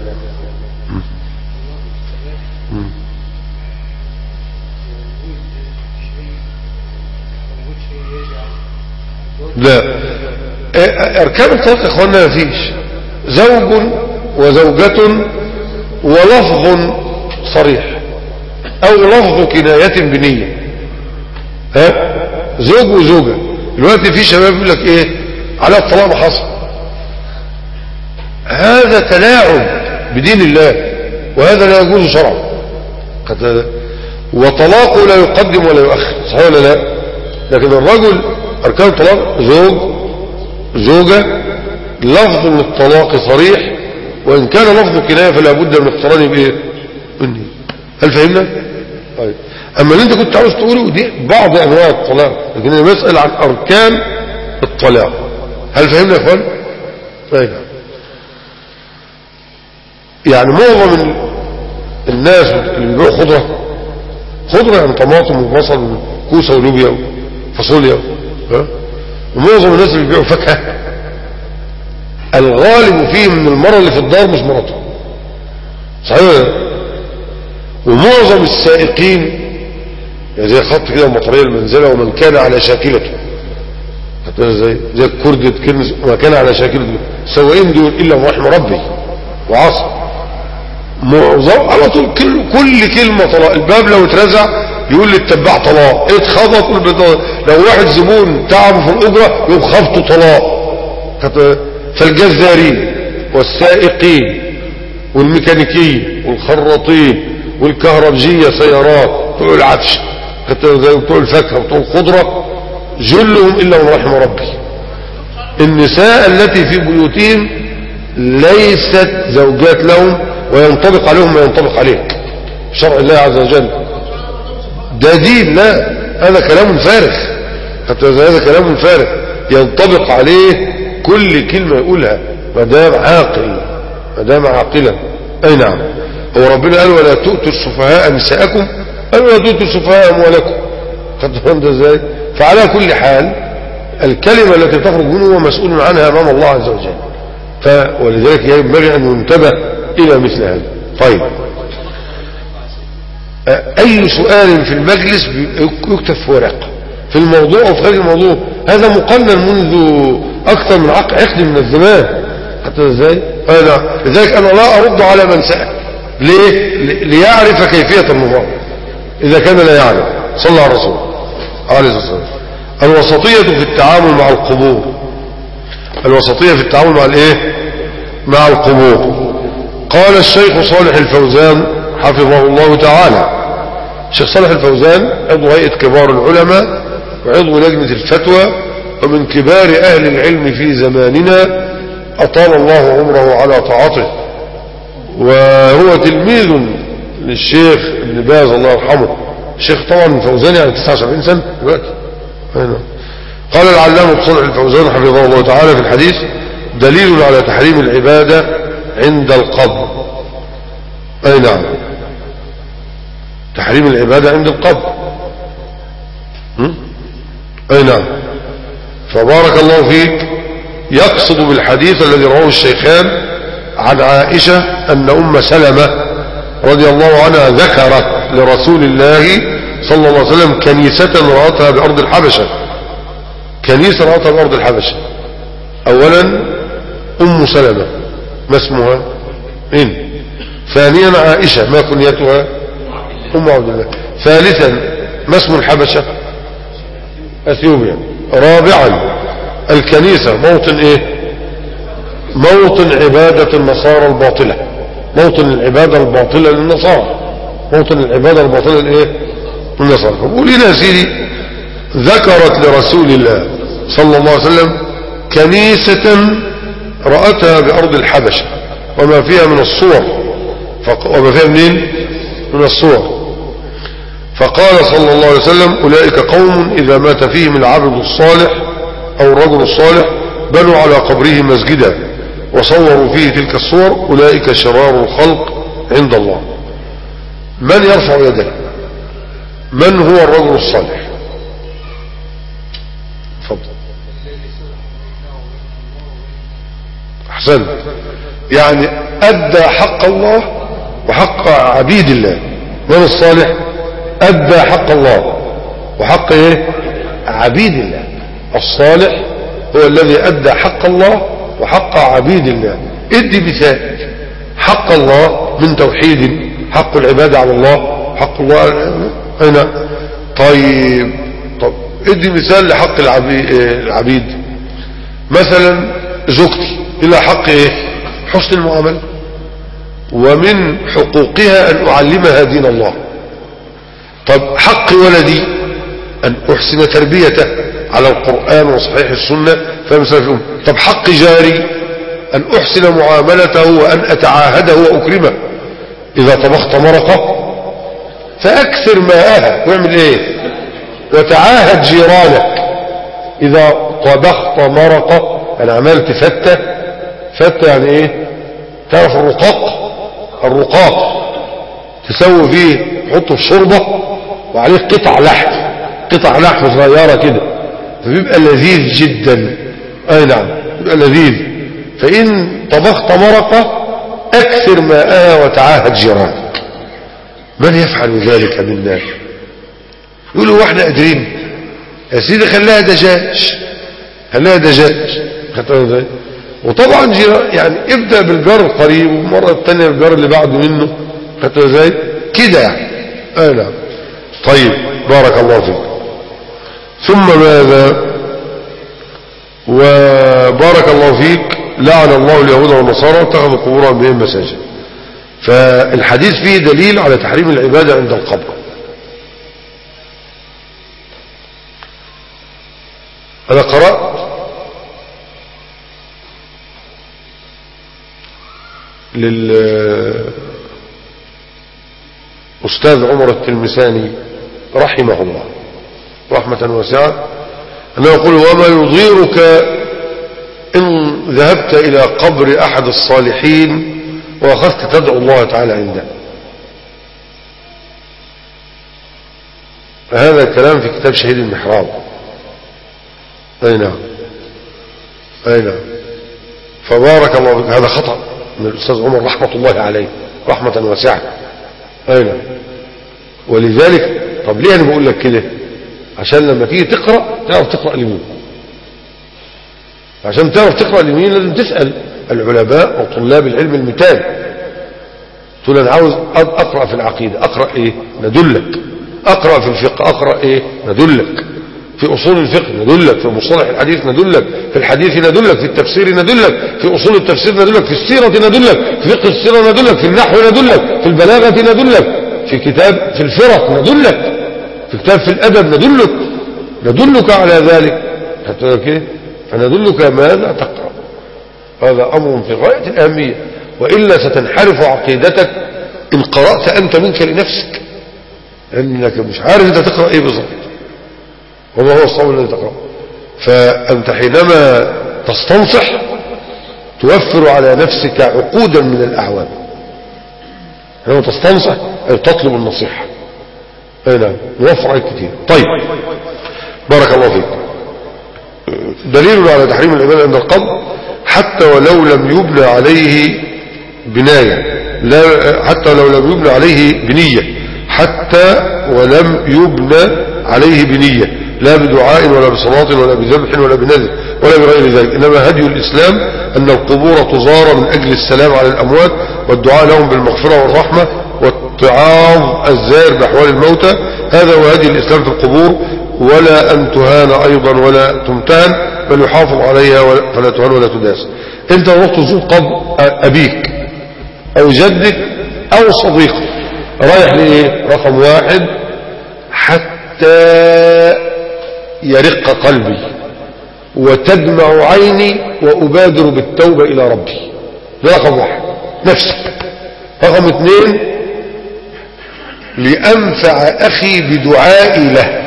A: لا. اركان الطلاق يا اخوانا ما فيش. زوج وزوجة ولفظ صريح او لفظ كناية بنية. ها زوج وزوجة. دلوقتي في شباب يقول لك ايه على الطلاق ما حصل. هذا تلاعب بدين الله، وهذا لا يجوز شرعا. وطلاقه لا يقدم ولا يؤخر، صحيح ولا لا؟ لكن الرجل اركان الطلاق زوج زوجة، لفظ للطلاق صريح، وان كان لفظ كناية فلا بد من اقترانه بايه؟ بالنية. هل فهمنا؟ طيب اما اللي انت كنت عاوز تقوله دي بعض انواع الطلاق، لكن انا بسأل عن اركان الطلاق. هل فهمنا يا اخوان؟ طيب يعني معظم الناس اللي بيبيعوا خضرة خضرة يعني طماطم وبصل وكوسة ولوبيا وفاصوليا، ها؟ ومعظم الناس اللي بيبيعوا فاكهة الغالب فيه من المرة اللي في الدار مش مراته، صحيح؟ ومعظم السائقين يعني زي خط كده المطرية المنزلة ومن كان على شاكلته، زي زي كردة كنز وما كان على شاكلته، سواقين دول إلا رحم ربي وعصر معظم على طول كل كل كلمة طلاق. الباب لو اترزع يقول للتباع طلاق، اتخبط لو واحد زبون تعبه في الأجرة يقول خبطه طلاق. فالجزارين والسائقين والميكانيكيين والخراطين والكهربجية سيارات والعفش حتى زي بتوع الفاكهة بتوع الخضرة جلهم إلا من رحم ربي. النساء التي في بيوتهم ليست زوجات لهم وينطبق عليهم ما ينطبق عليك شرع الله عز وجل. ده دين؟ لا، هذا كلام فارغ. حتى هذا كلام فارغ ينطبق عليه كل كلمة يقولها ما دام عاقل، ما دام عاقلا. أي نعم. هو ربنا قال ولا تؤتوا السفهاء نساءكم، قال ولا تؤتوا السفهاء أموالكم. خدتوا ده ازاي؟ فعلى كل حال الكلمة التي تخرج منه هو مسؤول عنها أمام الله عز وجل. ولذلك ينبغي أن ينتبه إلى مثل هذا. طيب، أي سؤال في المجلس يكتب في ورقة في الموضوع أو في غير الموضوع. هذا مقنن منذ أكثر من عقد من الزمان. حتى ازاي؟ أنا لذلك أنا لا أرد على من سأل. ليه؟ ليعرف كيفية النظام إذا كان لا يعرف. صلى الله عليه وسلم عليه الصلاة والسلام. الوسطية في التعامل مع القبور. الوسطية في التعامل مع الايه؟ مع القبور. قال الشيخ صالح الفوزان حفظه الله تعالى. الشيخ صالح الفوزان عضو هيئة كبار العلماء وعضو لجنة الفتوى ومن كبار أهل العلم في زماننا، أطال الله عمره على طاعته، وهو تلميذ للشيخ ابن باز الله يرحمه. الشيخ طبعا الفوزان يعني تسعة وسبعين سنة دلوقتي. قال العلامة صالح الفوزان حفظه الله تعالى في الحديث: دليل على تحريم العبادة عند القبر. أي نعم، تحريم العبادة عند القبر. أي نعم. فبارك الله فيك، يقصد بالحديث الذي رواه الشيخان عن عائشة أن أم سلمة رضي الله عنها ذكرت لرسول الله صلى الله عليه وسلم كنيسة رأتها بأرض الحبشة. كنيسة رأتها بأرض الحبشة. أولا أم سلمة ما اسمها؟ إن. ثانيا عائشة ما كنيتها؟ أم عبد الله. ثالثا ما اسم الحبشة؟ أثيوبيا. رابعا الكنيسة موطن إيه؟ موطن عبادة النصارى الباطلة. موطن العبادة الباطلة للنصارى. موطن العبادة الباطلة لإيه؟ للنصارى. فقول لنا يا سيدي، ذكرت لرسول الله صلى الله عليه وسلم كنيسة رأتها بأرض الحبشة وما فيها من الصور. وما فيها منين؟ من الصور. فقال صلى الله عليه وسلم: أولئك قوم إذا مات فيهم العبد الصالح أو الرجل الصالح بنوا على قبره مسجدا وصوروا فيه تلك الصور، أولئك شرار الخلق عند الله. من يرفع يده؟ من هو الرجل الصالح؟ تفضل. أحسن. يعني أدى حق الله وحق عبيد الله. من الصالح؟ أدى حق الله وحق إيه؟ عبيد الله. الصالح هو الذي أدى حق الله وحق عبيد الله. ادي مثال. حق الله من توحيد، حق العبادة على الله، حق الله هنا. طيب طب ادي مثال لحق العبيد. مثلا زوجتي إلى حق إيه؟ حسن المعاملة، ومن حقوقها أن أعلمها دين الله. طب حق ولدي أن أحسن تربيته على القرآن وصحيح السنة فمثل. طب حق جاري أن أحسن معاملته وأن أتعاهده وأكرمه. إذا طبخت مرقة فأكثر ماءها واعمل إيه؟ وتعاهد جيرانك. إذا طبخت مرقة أنا عملت فتة. فتة يعني إيه؟ تعرف الرقاق؟ الرقاق تسوي فيه تحطه في شوربة وعليه قطع لحم، قطع لحم صغيرة كده، فبيبقى لذيذ جدا. أي نعم، بيبقى لذيذ. فإن طبخت مرقة أكثر ماءها وتعاهد جيرانك. من يفعل ذلك منا؟ يقولوا واحنا قادرين يا سيدي، خليها دجاج، خليها دجاج. وطبعا يعني ابدأ بالجار القريب ومرة الثانية بالجار اللي بعد منه. خدتوا ازاي كده يعني؟ اه نعم. طيب بارك الله فيك. ثم ماذا؟ وبارك الله فيك، لعن الله اليهود والنصارى اتخذوا قبور انبيائهم مساجد. فالحديث فيه دليل على تحريم العبادة عند القبر. أنا قرأت للأستاذ عمر التلمساني رحمه الله رحمة واسعة أنه يقول: وما يضيرك إن ذهبت إلى قبر أحد الصالحين وأخذت تدعو الله تعالى عنده. هذا الكلام في كتاب شهيد المحراب. أي نعم أي نعم. فبارك الله فيك. هذا خطأ من الأستاذ عمر رحمة الله عليه رحمة واسعة. أي نعم. ولذلك طب ليه أنا بقول لك كده؟ عشان لما تيجي تقرأ تعرف تقرأ لمين. عشان تعرف تقرأ لمين لازم تسأل العلماء وطلاب العلم المثال. تقول أنا عاوز أقرأ في العقيدة، أقرأ إيه؟ ندلك. أقرأ في الفقه، أقرأ إيه؟ ندلك. في أصول الفقه ندلك، في مصطلح الحديث ندلك، في الحديث ندلك، في التفسير ندلك، في أصول التفسير ندلك، في السيرة ندلك، في فقه السيرة ندلك، في النحو ندلك، في البلاغة ندلك، في كتاب في الفرق ندلك، في كتاب في الأدب ندلك ندلك على ذلك. حتى كده فندلك ماذا تقرأ. هذا أمر في غاية الأهمية، وإلا ستنحرف عقيدتك إن قرأت أنت منك لنفسك، لأنك مش عارف أنت تقرأ إيه بالضبط وما هو الصواب الذي تقرأه. فأنت حينما تستنصح توفر على نفسك عقودا من الأعوام. حينما تستنصح أي تطلب النصيحة. أي نعم نوفر عليك كتير. طيب بارك الله فيك. دليل على تحريم العبادة عند القبر حتى ولو لم يبنى عليه بناية، لا حتى لو لم يبنى عليه بنية، حتى ولم يبنى عليه بنية، لا بدعاء ولا بصلاة ولا بذبح ولا بنذر ولا بغير ذلك. إنما هدي الإسلام أن القبور تزار من أجل السلام على الأموات والدعاء لهم بالمغفرة والرحمة واتعاظ الزائر بأحوال الموتى. هذا هو هدي الإسلام في القبور، ولا أن تهان أيضا ولا تمتهن، بل يحافظ عليها فلا تهان ولا تداس. أنت رحت تزور قبر أبيك أو جدك أو صديقك، رايح لإيه؟ رقم واحد حتى يرق قلبي وتدمع عيني وأبادر بالتوبة إلى ربي. ده رقم واحد نفسك. رقم اثنين لأنفع أخي بدعائي له،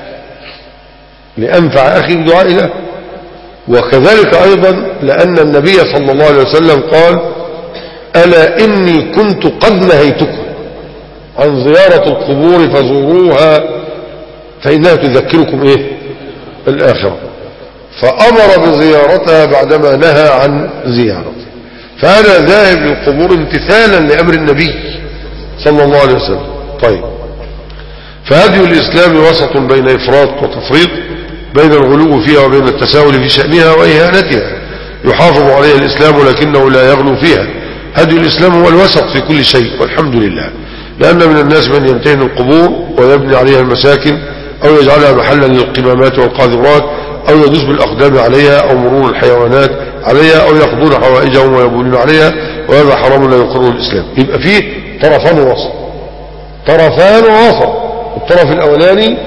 A: لأنفع أخي بدعائي له. وكذلك أيضا لأن النبي صلى الله عليه وسلم قال: ألا إني كنت قد نهيتكم عن زيارة القبور فزوروها فإنها تذكركم إيه؟ الآخرة. فأمر بزيارتها بعدما نهى عن زيارتها. فأنا ذاهب للقبور امتثالا لأمر النبي صلى الله عليه وسلم. طيب فهدي الإسلام وسط بين إفراط وتفريط، بين الغلو فيها وبين التساهل في شأنها وإهانتها. يحافظ عليها الإسلام ولكنه لا يغلو فيها. هدي الإسلام هو الوسط في كل شيء والحمد لله. لأن من الناس من يمتهن القبور ويبني عليها المساكن أو يجعلها محلا للقمامات والقاذورات أو يدوس بالأقدام عليها أو مرور الحيوانات عليها أو يقضون حوائجهم ويبولون عليها، وهذا حرام لا يقره الإسلام. يبقى فيه طرفان ووسط، طرفان ووسط. الطرف الأولاني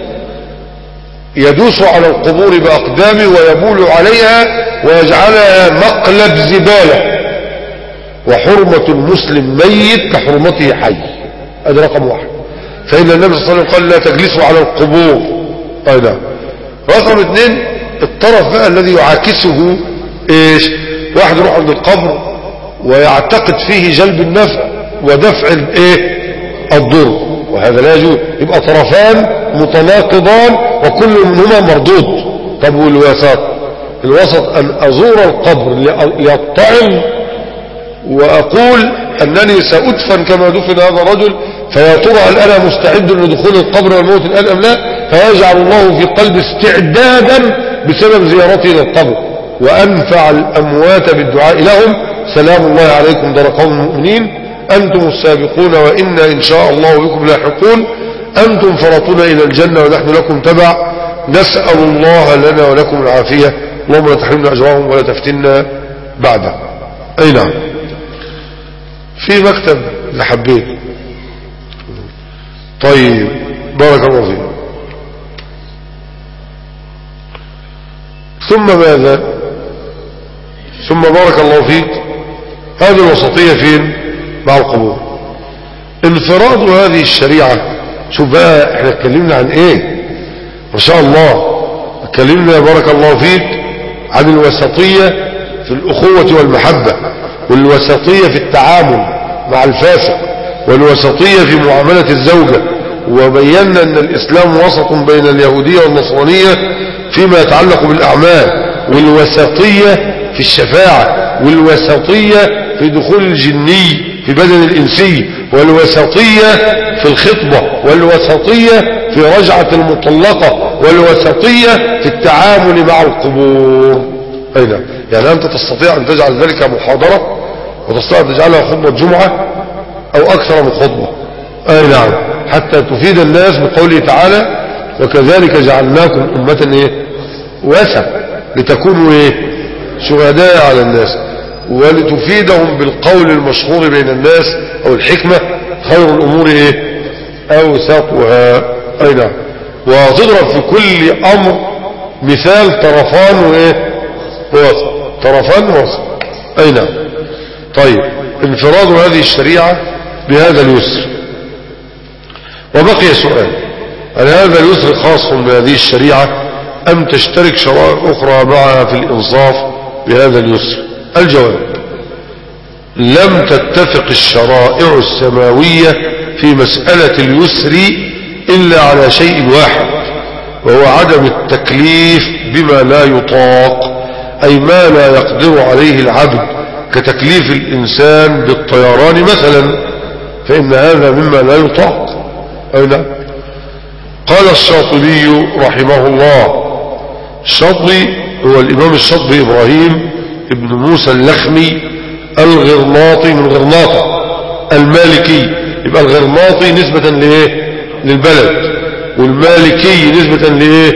A: يدوس على القبور بأقدامه ويبول عليها ويجعلها مقلب زبالة، وحرمة المسلم ميت كحرمته حي. هذا رقم واحد. فإن النبي صلى الله عليه وسلم قال: لا تجلسوا على القبور. أي نعم. رقم اثنين الطرف بقى الذي يعاكسه ايش؟ واحد يروح عند القبر ويعتقد فيه جلب النفع ودفع الايه؟ الضر، وهذا لا يجوز. يبقى طرفان متناقضان وكل منهما مردود. طب والوسط؟ الوسط أن أزور القبر لأطعم وأقول أنني سأدفن كما دفن هذا الرجل، فيا ترى هل أنا مستعد لدخول القبر والموت الآن أم لا؟ فيجعل الله في قلبي استعدادا بسبب زيارتي للقبر. وأنفع الأموات بالدعاء لهم: سلام الله عليكم دار قوم المؤمنين، أنتم السابقون وإنا إن شاء الله بكم لاحقون، أنتم فرطون إلى الجنة ونحن لكم تبع، نسأل الله لنا ولكم العافية، اللهم لا تحرمنا أجرهم ولا تفتنا بعده. أي نعم. في مكتب لحبيت. طيب بارك الله فيك. ثم ماذا؟ ثم بارك الله فيك. هذه الوسطية فين؟ مع القبور. انفراد هذه الشريعة. شوف بقى احنا اتكلمنا عن ايه؟ ما شاء الله اتكلمنا بارك الله فيك عن الوسطية في الأخوة والمحبة، والوسطية في التعامل مع الفاسق، والوسطية في معاملة الزوجة، وبينا أن الإسلام وسط بين اليهودية والنصرانية فيما يتعلق بالأعمال، والوسطية في الشفاعة، والوسطية في دخول الجني في بدن الإنسي، والوسطية في الخطبة، والوسطية في رجعة المطلقة، والوسطية في التعامل مع القبور. أين يعني أنت تستطيع أن تجعل ذلك محاضرة، وتستطيع أن تجعلها خطبة جمعة أو أكثر من خطبة. أي نعم، حتى تفيد الناس بقوله تعالى وكذلك جعلناكم أمة إيه؟ وسط لتكونوا إيه؟ شهداء على الناس، ولتفيدهم بالقول المشهور بين الناس أو الحكمة خير الأمور إيه؟ أوسطها. أي نعم، وتضرب في كل أمر مثال طرفان وإيه؟ وسط، طرفان وسط. أي نعم. طيب، انفراد هذه الشريعة بهذا اليسر. وبقي سؤال: هل هذا اليسر خاص بهذه الشريعة أم تشترك شرائع أخرى معها في الإنصاف بهذا اليسر؟ الجواب: لم تتفق الشرائع السماوية في مسألة اليسر إلا على شيء واحد، وهو عدم التكليف بما لا يطاق، أي ما لا يقدر عليه العبد، كتكليف الإنسان بالطيران مثلا، فإن هذا مما لا يطاق. أي نعم. قال الشاطبي رحمه الله، الشاطبي هو الإمام الشاطبي إبراهيم ابن موسى اللخمي الغرناطي من غرناطة المالكي. يبقى الغرناطي نسبة لإيه؟ للبلد، والمالكي نسبة لإيه؟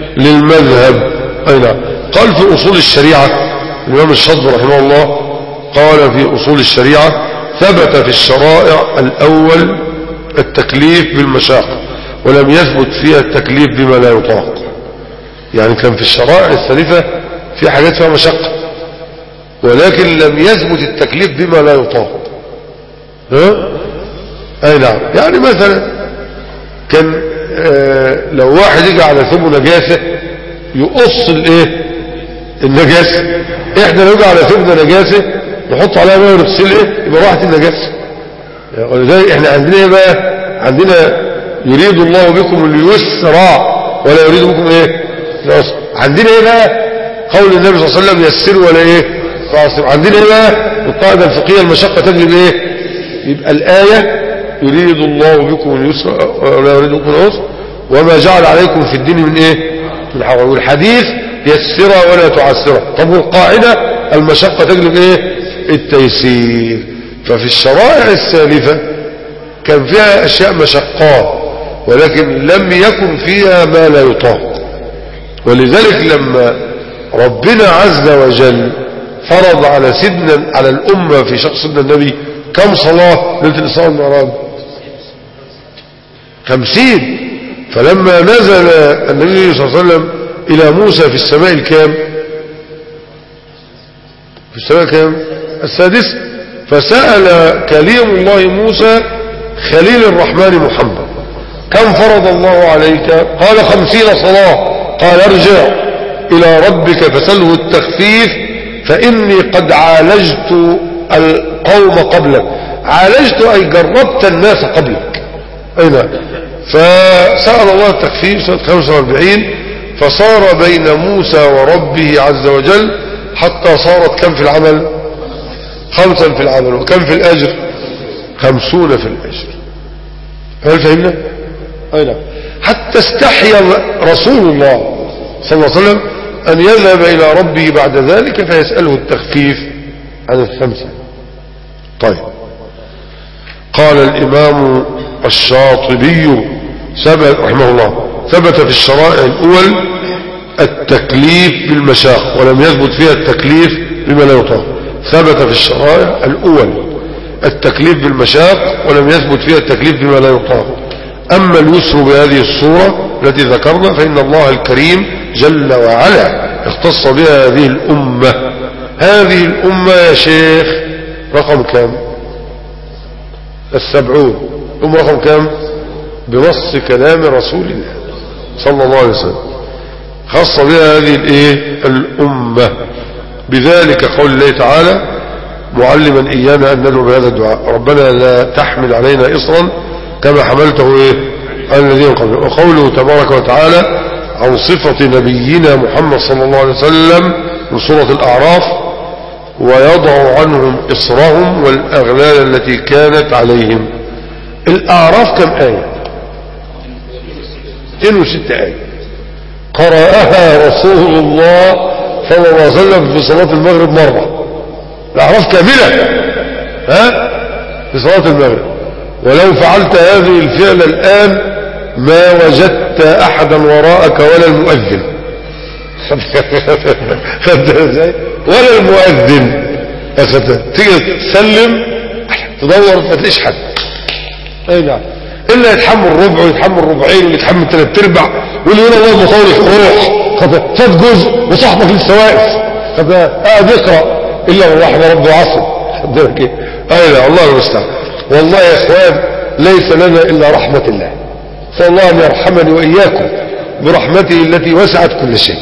A: للمذهب. أي نعم. قال في أصول الشريعة الإمام الشاطبي رحمه الله، قال في أصول الشريعة: ثبت في الشرائع الأول التكليف بالمشاقة، ولم يثبت فيها التكليف بما لا يطاق. يعني كان في الشرائع السالفة في حاجات فيها مشقة، ولكن لم يثبت التكليف بما لا يطاق. ها؟ أي نعم. يعني مثلا كان آه لو واحد يجي على ثوبه نجاسة يقص الايه؟ النجاسة. احنا لو يجي على ثوبنا نجاسة نحط عليها ماء ونغسلها يبقى راحت النجاسة. ولذلك احنا عندنا ايه بقى؟ عندنا يريد الله بكم اليسر ولا يريد بكم ايه؟ العسر. عندنا ايه بقى؟ قول النبي صلى الله عليه وسلم: يسروا ولا ايه؟ فاعسروا. عندنا ايه بقى؟ القاعدة الفقهية: المشقة تجلب ايه؟ يبقى الآية يريد الله بكم اليسر ولا يريد بكم العسر وما جعل عليكم في الدين من ايه؟ من حرج. والحديث: يسر ولا تعسر. طب والقاعدة: المشقة تجلب ايه؟ التيسير. ففي الشرائع السالفة كان فيها أشياء مشقات، ولكن لم يكن فيها ما لا يطاق. ولذلك لما ربنا عز وجل فرض على سيدنا على الأمة في شخص سيدنا النبي كم صلاة ليلة الإسراء والمعراج؟ خمسين. فلما نزل النبي صلى الله عليه وسلم إلى موسى في السماء الكام؟ في السماء كام؟ السادس. فسأل كليم الله موسى خليل الرحمن محمد: كم فرض الله عليك؟ قال: خمسين صلاة. قال: ارجع إلى ربك فسله التخفيف فإني قد عالجت القوم قبلك. عالجت أي جربت الناس قبلك. أين؟ فسأل الله التخفيف سنة خمسة وأربعين، فصار بين موسى وربه عز وجل حتى صارت كم في العمل؟ خمسا في العمل. وكم في الأجر؟ خمسون في الأجر. هل فهمنا؟ أي نعم. حتى استحيا رسول الله صلى الله عليه وسلم أن يذهب إلى ربه بعد ذلك فيسأله التخفيف عن الخمسة. طيب، قال الإمام الشاطبي ثبت رحمه الله: ثبت في الشرائع الأول التكليف بالمشاق ولم يثبت فيها التكليف بما لا يطاق. ثبت في الشرائع الأول التكليف بالمشاق ولم يثبت فيها التكليف بما لا يطاق. أما اليسر بهذه الصورة التي ذكرنا فإن الله الكريم جل وعلا اختص بها هذه الأمة. هذه الأمة يا شيخ رقم كم؟ السبعون. أم رقم كم؟ بنص كلام رسول الله صلى الله عليه وسلم خاصة بها هذه الايه الأمة. بذلك قول الله تعالى معلما إيانا أن ندعو بهذا الدعاء ربنا لا تحمل علينا إصرا كما حملته ايه على الذين قبلنا. وقوله تبارك وتعالى عن صفة نبينا محمد صلى الله عليه وسلم من سورة الأعراف ويضع عنهم إصرهم والأغلال التي كانت عليهم. الأعراف كم آية؟ مئتين وستة آية قرأها رسول الله صلى الله عليه وسلم في صلاة المغرب مرة. الأعراف كاملة ها في صلاة المغرب. ولو فعلت هذه الفعل الآن ما وجدت أحدا وراءك ولا المؤذن ولا المؤذن تيجي تسلم تدور ما تلاقيش حد. اي نعم الا يتحمل ربع ويتحمل ربعين واللي يتحمل ثلاث ارباع واللي يقول الله مطولك روح فات جزء وصاحبك لسه واقف قاعد يقرا الا من رحم ربه عصر. اي لا الله المستعان. والله يا اخوان ليس لنا الا رحمه الله فالله ان يرحمني واياكم برحمته التي وسعت كل شيء.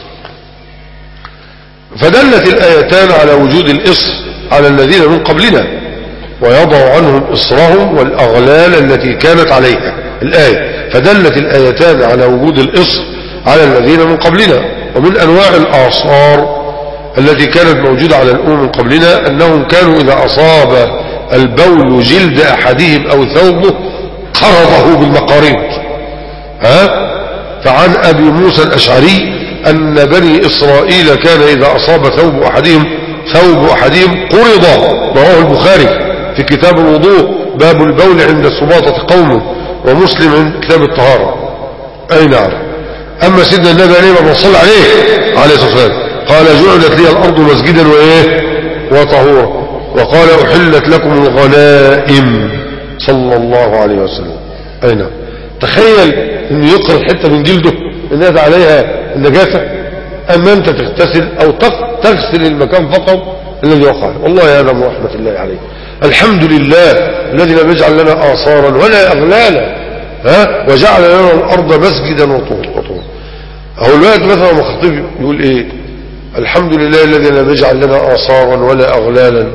A: فدلت الآيتان على وجود الإصر على الذين من قبلنا ويضع عنهم إصرهم والأغلال التي كانت عليها. الآية فدلت الآيتان على وجود الإصر على الذين من قبلنا. ومن أنواع الآثار التي كانت موجودة على الأمم من قبلنا أنهم كانوا إذا أصاب البول جلد أحدهم أو ثوبه قرضه بالمقاريض. ها فعن أبي موسى الأشعري أن بني إسرائيل كان إذا أصاب ثوب أحدهم ثوب أحدهم قرض. رواه البخاري في كتاب الوضوء باب البول عند سباطة قومه ومسلم عند كتاب الطهارة. أي نعم. أما سيدنا النبي عليه ما صلى عليه عليه الصلاة والسلام قال جعلت لي الأرض مسجدا وإيه وطهورا وقال أحلت لكم الغنائم صلى الله عليه وسلم. أي نعم. تخيل أن يقرض حتة من جلده الناس عليها النجاسة أما أنت تغتسل أو تغسل المكان فقط الذي وقع. والله هذا من رحمة الله عليه. الحمد لله الذي لم يجعل لنا آثارا ولا أغلالا ها وجعل لنا الأرض مسجدا وطهورا. أهو الوقت مثلا الخطيب يقول إيه الحمد لله الذي لم يجعل لنا آثارا ولا أغلالا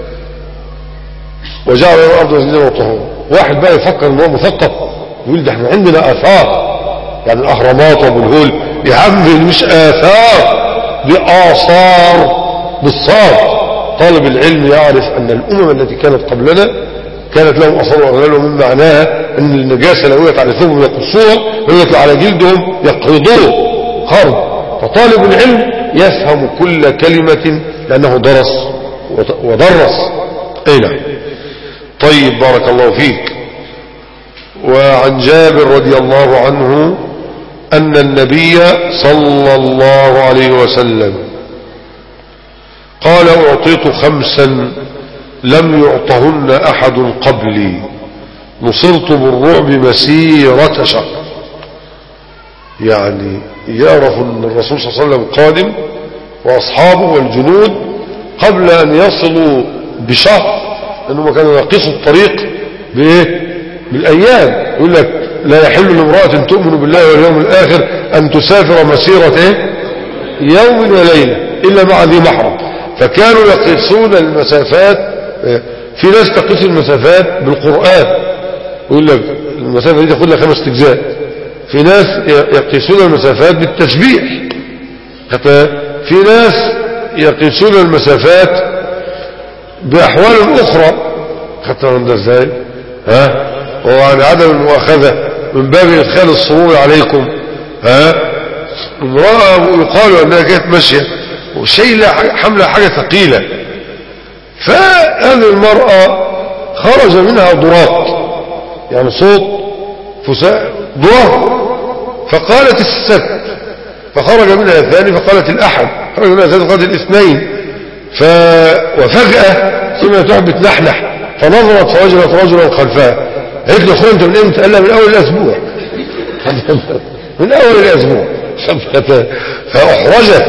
A: وجعل لنا الأرض مسجدا وطهورا. واحد بقى يفكر إن هو مثقف يقول ده احنا عندنا آثار يعني الأهرامات وابو الهول يا عم مش آثار دي آثار بالصاد. طالب العلم يعرف أن الأمم التي كانت قبلنا كانت لهم آثار وأغلال ومن معناها أن النجاسة لو وقعت على ثوبهم يقصوها لو وقعت على جلدهم يقرضوه قرض. فطالب العلم يفهم كل كلمة لأنه درس ودرس. أي نعم. طيب بارك الله فيك. وعن جابر رضي الله عنه أن النبي صلى الله عليه وسلم قال أعطيت خمسا لم يعطهن أحد قبلي نصرت بالرعب مسيرة شهر. يعني يعرف أن الرسول صلى الله عليه وسلم قادم وأصحابه والجنود قبل أن يصلوا بشهر لأنهم كانوا يقصوا الطريق بإيه بالأيام. يقول لك لا يحل لامرأة تؤمن بالله واليوم الآخر أن تسافر مسيرة إيه؟ يوم وليلة إلا مع ذي محرم. فكانوا يقيسون المسافات. في ناس تقيس المسافات بالقرآن يقول لك المسافة دي تاخد لها خمس أجزاء. في ناس يقيسون المسافات بالتسبيح. في ناس يقيسون المسافات بأحوال أخرى. خدت من ده ازاي ها وعن عدم المؤاخذة من باب إدخال السرور عليكم. ها امرأة يقال أنها كانت ماشية وشيلة حملة حاجة ثقيلة فهذه المرأة خرج منها ضراط يعني صوت فساء ضراط فقالت الست فخرج منها الثاني فقالت الأحد خرج منها الثاني فقالت الاثنين ف... وفجأة ثم تحب تنحنح فنظرت فوجدت رجلا خلفها قالت له اخويا انت من امتى؟ قال لها من اول الاسبوع. من اول الاسبوع. فاحرجت.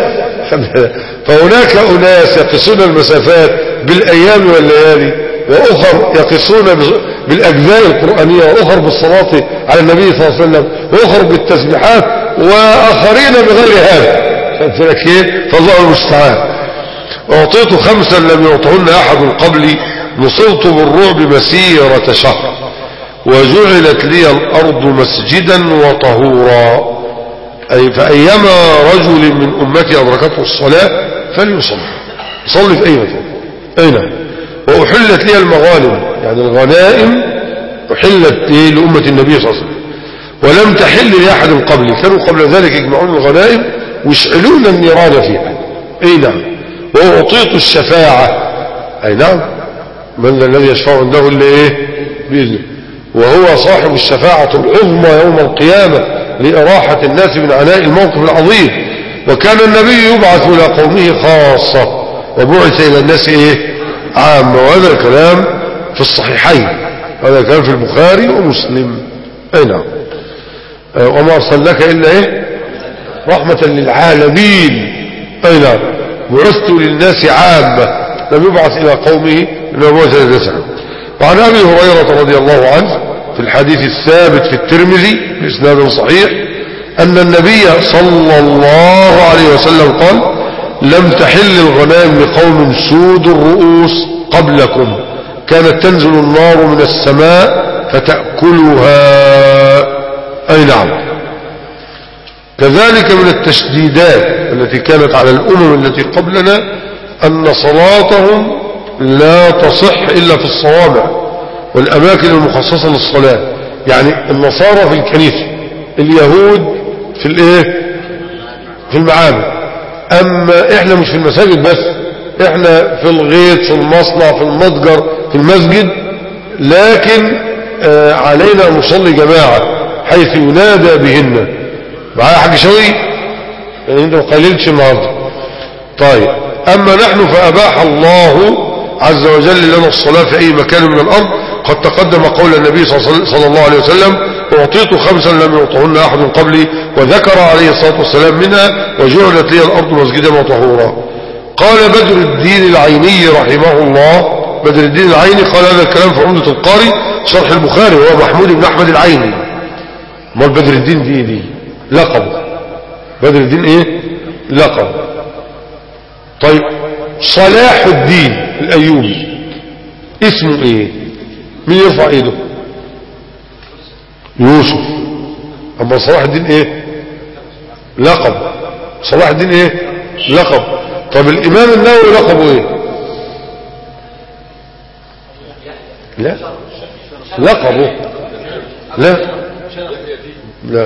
A: فهناك اناس يقيسون المسافات بالايام والليالي، واخر يقيسون بالاجزاء القرانيه، واخر بالصلاه على النبي صلى الله عليه وسلم، واخر بالتسبيحات، واخرين بغير هذا. فالله المستعان. اعطيت خمسا لم يعطهن احد قبلي، نصرت بالرعب مسيرة شهر، وجعلت لي الارض مسجدا وطهورا. اي فايما رجل من امتي ادركته الصلاة فليصلي، يصلي في اي مكان. اي نعم. واحلت لي المغانم، يعني الغنائم احلت لامة النبي صلى الله عليه وسلم، ولم تحل لاحد قبلي. كانوا قبل ذلك يجمعون الغنائم ويشعلون النيران فيها. اي نعم. واعطيت الشفاعة. اي نعم. من ذا الذي يشفع عنده الا ايه؟ باذنه. وهو صاحب الشفاعة العظمى يوم القيامة لإراحة الناس من عناء الموقف العظيم. وكان النبي يبعث إلى قومه خاصة، وبعث إلى الناس ايه؟ عامة. وهذا الكلام في الصحيحين، هذا الكلام في البخاري ومسلم. اي نعم. أه وما ارسلناك الا ايه؟ رحمة للعالمين. اي نعم. بعثت للناس عامة، لم يبعث الى قومه انه بعث الى الناس عامة. وعن ابي هريرة رضي الله عنه في الحديث الثابت في الترمذي باسناد صحيح ان النبي صلى الله عليه وسلم قال: لم تحل الغنائم لقوم سود الرؤوس قبلكم، كانت تنزل النار من السماء فتأكلها. اي نعم. كذلك من التشديدات التي كانت على الامم التي قبلنا ان صلاتهم لا تصح الا في الصوامع والاماكن المخصصة للصلاة. يعني النصارى في الكنيسة، اليهود في الايه؟ في المعابد. اما احنا مش في المساجد بس، احنا في الغيط، في المصنع، في المتجر، في المسجد. لكن آه علينا ان نصلي جماعة حيث ينادى بهن. معايا حاج شوي؟ يعني انت ما قللتش النهارده. طيب. اما نحن فاباح الله عز وجل لنا الصلاة في اي مكان من الارض. قد تقدم قول النبي صلى الله عليه وسلم: اعطيت خمسا لم يعطهن احد قبلي، وذكر عليه الصلاة والسلام منها: وجعلت لي الارض مسجدا وطهورا. قال بدر الدين العيني رحمه الله، بدر الدين العيني قال هذا الكلام في عمدة القاري شرح البخاري، وهو محمود بن احمد العيني. امال بدر الدين دي دي لقب. بدر الدين ايه؟ لقب. طيب صلاح الدين الايوبي اسمه ايه؟ مين يرفع ايده؟ يوسف. اما صلاح الدين ايه؟ لقب. صلاح الدين ايه؟ لقب. طب الامام النووي لقبه ايه؟ لا لقبه لا لا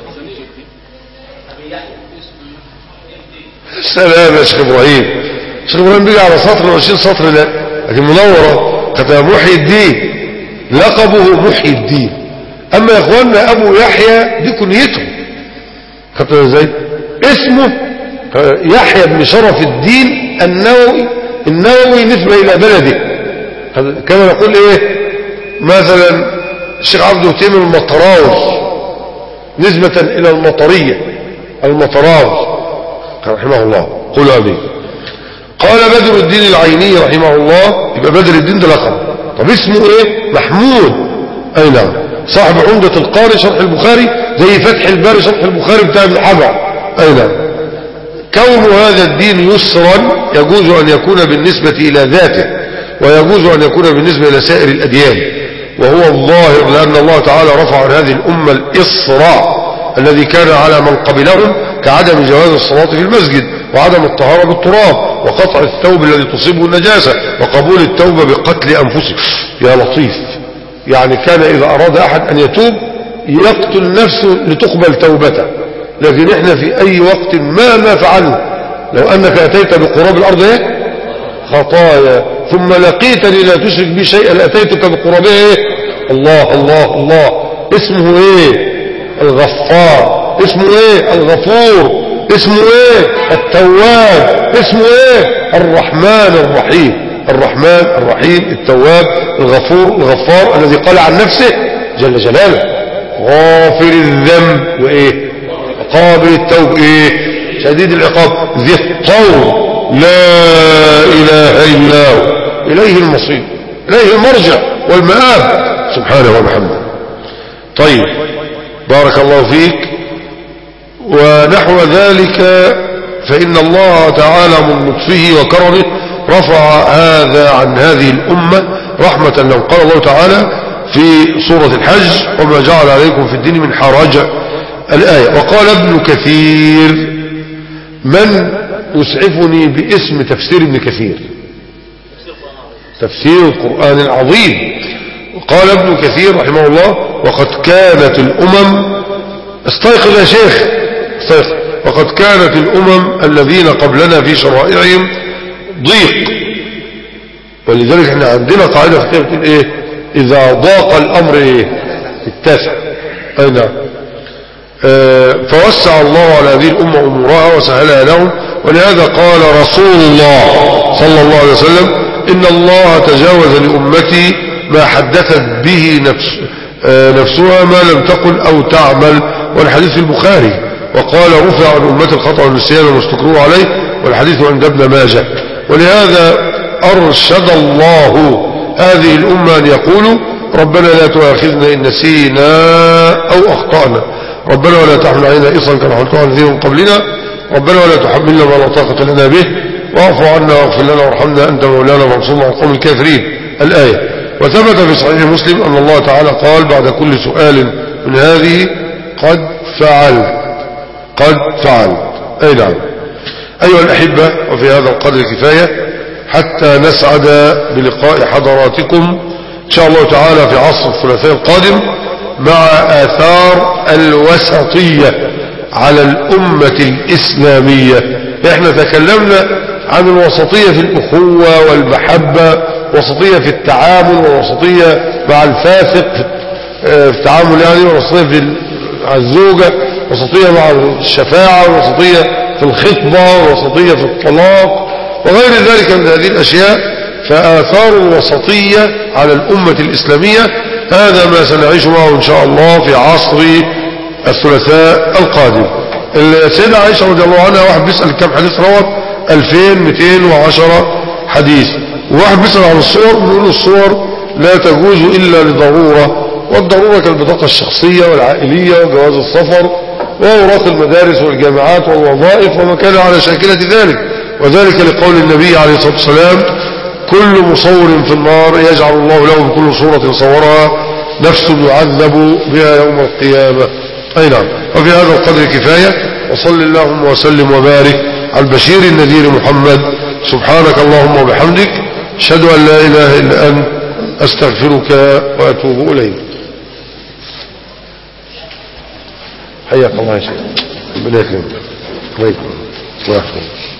A: السلام يا شيخ ابراهيم. شيخ ابراهيم بيجي على سطر وعشرين سطر، لا لكن منورة كتب محي الدين، لقبه محي الدين. اما يا اخواننا ابو يحيى دي كنيته، كتب ازاي؟ اسمه يحيى بن شرف الدين النووي. النووي نسبة الى بلده، كما نقول ايه مثلا الشيخ عبد التيم المطراوي نسبة الى المطرية، المطراوي رحمه الله. قولوا امين. قال بدر الدين العيني رحمه الله. يبقى بدر الدين ده لقب. طب اسمه ايه؟ محمود. اي نعم. صاحب عمدة القاري شرح البخاري، زي فتح الباري شرح البخاري بتاع ابن حجر. اي نعم. كون هذا الدين يسرا يجوز ان يكون بالنسبة الى ذاته، ويجوز ان يكون بالنسبة الى سائر الاديان، وهو الظاهر لان الله تعالى رفع عن هذه الامة الاسراء الذي كان على من قبلهم، كعدم جواز الصلاة في المسجد، وعدم الطهارة بالتراب، وقطع الثوب الذي تصيبه النجاسة، وقبول التوبة بقتل أنفسه. يا لطيف. يعني كان إذا أراد أحد أن يتوب يقتل نفسه لتقبل توبته. لكن إحنا في أي وقت ما ما فعلنا، لو أنك أتيت بقراب الأرض إيه؟ خطايا، ثم لقيتني لا تشرك بي شيئا لأتيتك بقرابها إيه؟ الله الله الله. اسمه إيه؟ الغفار. اسمه ايه؟ الغفور. اسمه ايه؟ التواب. اسمه ايه؟ الرحمن الرحيم. الرحمن الرحيم التواب الغفور الغفار، الذي قال عن نفسه جل جلاله. غافر الذنب وإيه قابل التوب إيه شديد العقاب ذي الطول لا إله إلا هو إليه المصير إليه المرجع والمآب سبحانه وبحمده. طيب بارك الله فيك. ونحو ذلك فإن الله تعالى من لطفه وكرمه رفع هذا عن هذه الأمة رحمة لهم. قال الله تعالى في سورة الحج وما جعل عليكم في الدين من حرج الآية. وقال ابن كثير من يسعفني باسم تفسير ابن كثير تفسير القرآن العظيم. قال ابن كثير رحمه الله وقد كانت الأمم استيقظ يا شيخ استيقظ وقد كانت الأمم الذين قبلنا في شرائعهم ضيق. ولذلك احنا عندنا قاعدة في كتابة ايه إذا ضاق الأمر ايه اتسع. أي نعم. اه فوسع الله على هذه الأمة أمورها وسهلها لهم. ولهذا قال رسول الله صلى الله عليه وسلم إن الله تجاوز لأمتي ما حدثت به نفس اه نفسها ما لم تقل أو تعمل. والحديث في البخاري. وقال رفع عن أمة الخطأ والنسيان وما استكروا عليه. والحديث عند ابن ماجه. ولهذا أرشد الله هذه الأمة أن يقولوا ربنا لا تؤاخذنا إن نسينا أو أخطأنا ربنا ولا تحمل علينا إصرا كما حملته على الذين من قبلنا ربنا ولا تحملنا ما لا طاقة لنا به واعف عنا واغفر لنا وارحمنا أنت مولانا وانصرنا على القوم الكافرين الآية. وثبت في صحيح مسلم أن الله تعالى قال بعد كل سؤال من هذه قد فعل قد فعل. أي نعم. أيها الأحبة وفي هذا القدر كفاية حتى نسعد بلقاء حضراتكم إن شاء الله تعالى في عصر الثلاثاء القادم مع آثار الوسطية على الأمة الإسلامية. احنا تكلمنا عن الوسطية في الأخوة والمحبة وسطية في التعامل ووسطية مع الفاسق في التعامل يعني ووسطية مع الزوجة وسطية مع الشفاعة ووسطية في الخطبة ووسطية في الطلاق وغير ذلك من هذه الأشياء. فآثار الوسطية على الأمة الإسلامية هذا ما سنعيش معه إن شاء الله في عصر الثلاثاء القادم. السيدة عائشة رضي الله عنها واحد بيسأل كم حديث روت ألفين ومئتين وعشرة حديث. وواحد بيسأل عن الصور بيقول الصور لا تجوز إلا لضرورة. والضرورة كالبطاقة الشخصية والعائلية وجواز السفر وأوراق المدارس والجامعات والوظائف وما كان على شاكلة ذلك. وذلك لقول النبي عليه الصلاة والسلام كل مصور في النار يجعل الله له بكل صورة صورها نفس يعذب بها يوم القيامة. أي نعم. وفي هذا القدر كفاية. وصل اللهم وسلم وبارك على البشير النذير محمد. سبحانك اللهم وبحمدك أشهد أن لا إله إلا أنت أستغفرك وأتوب إليك. حياك الله يا شيخ. ربنا يكرمك. الله يكرمك.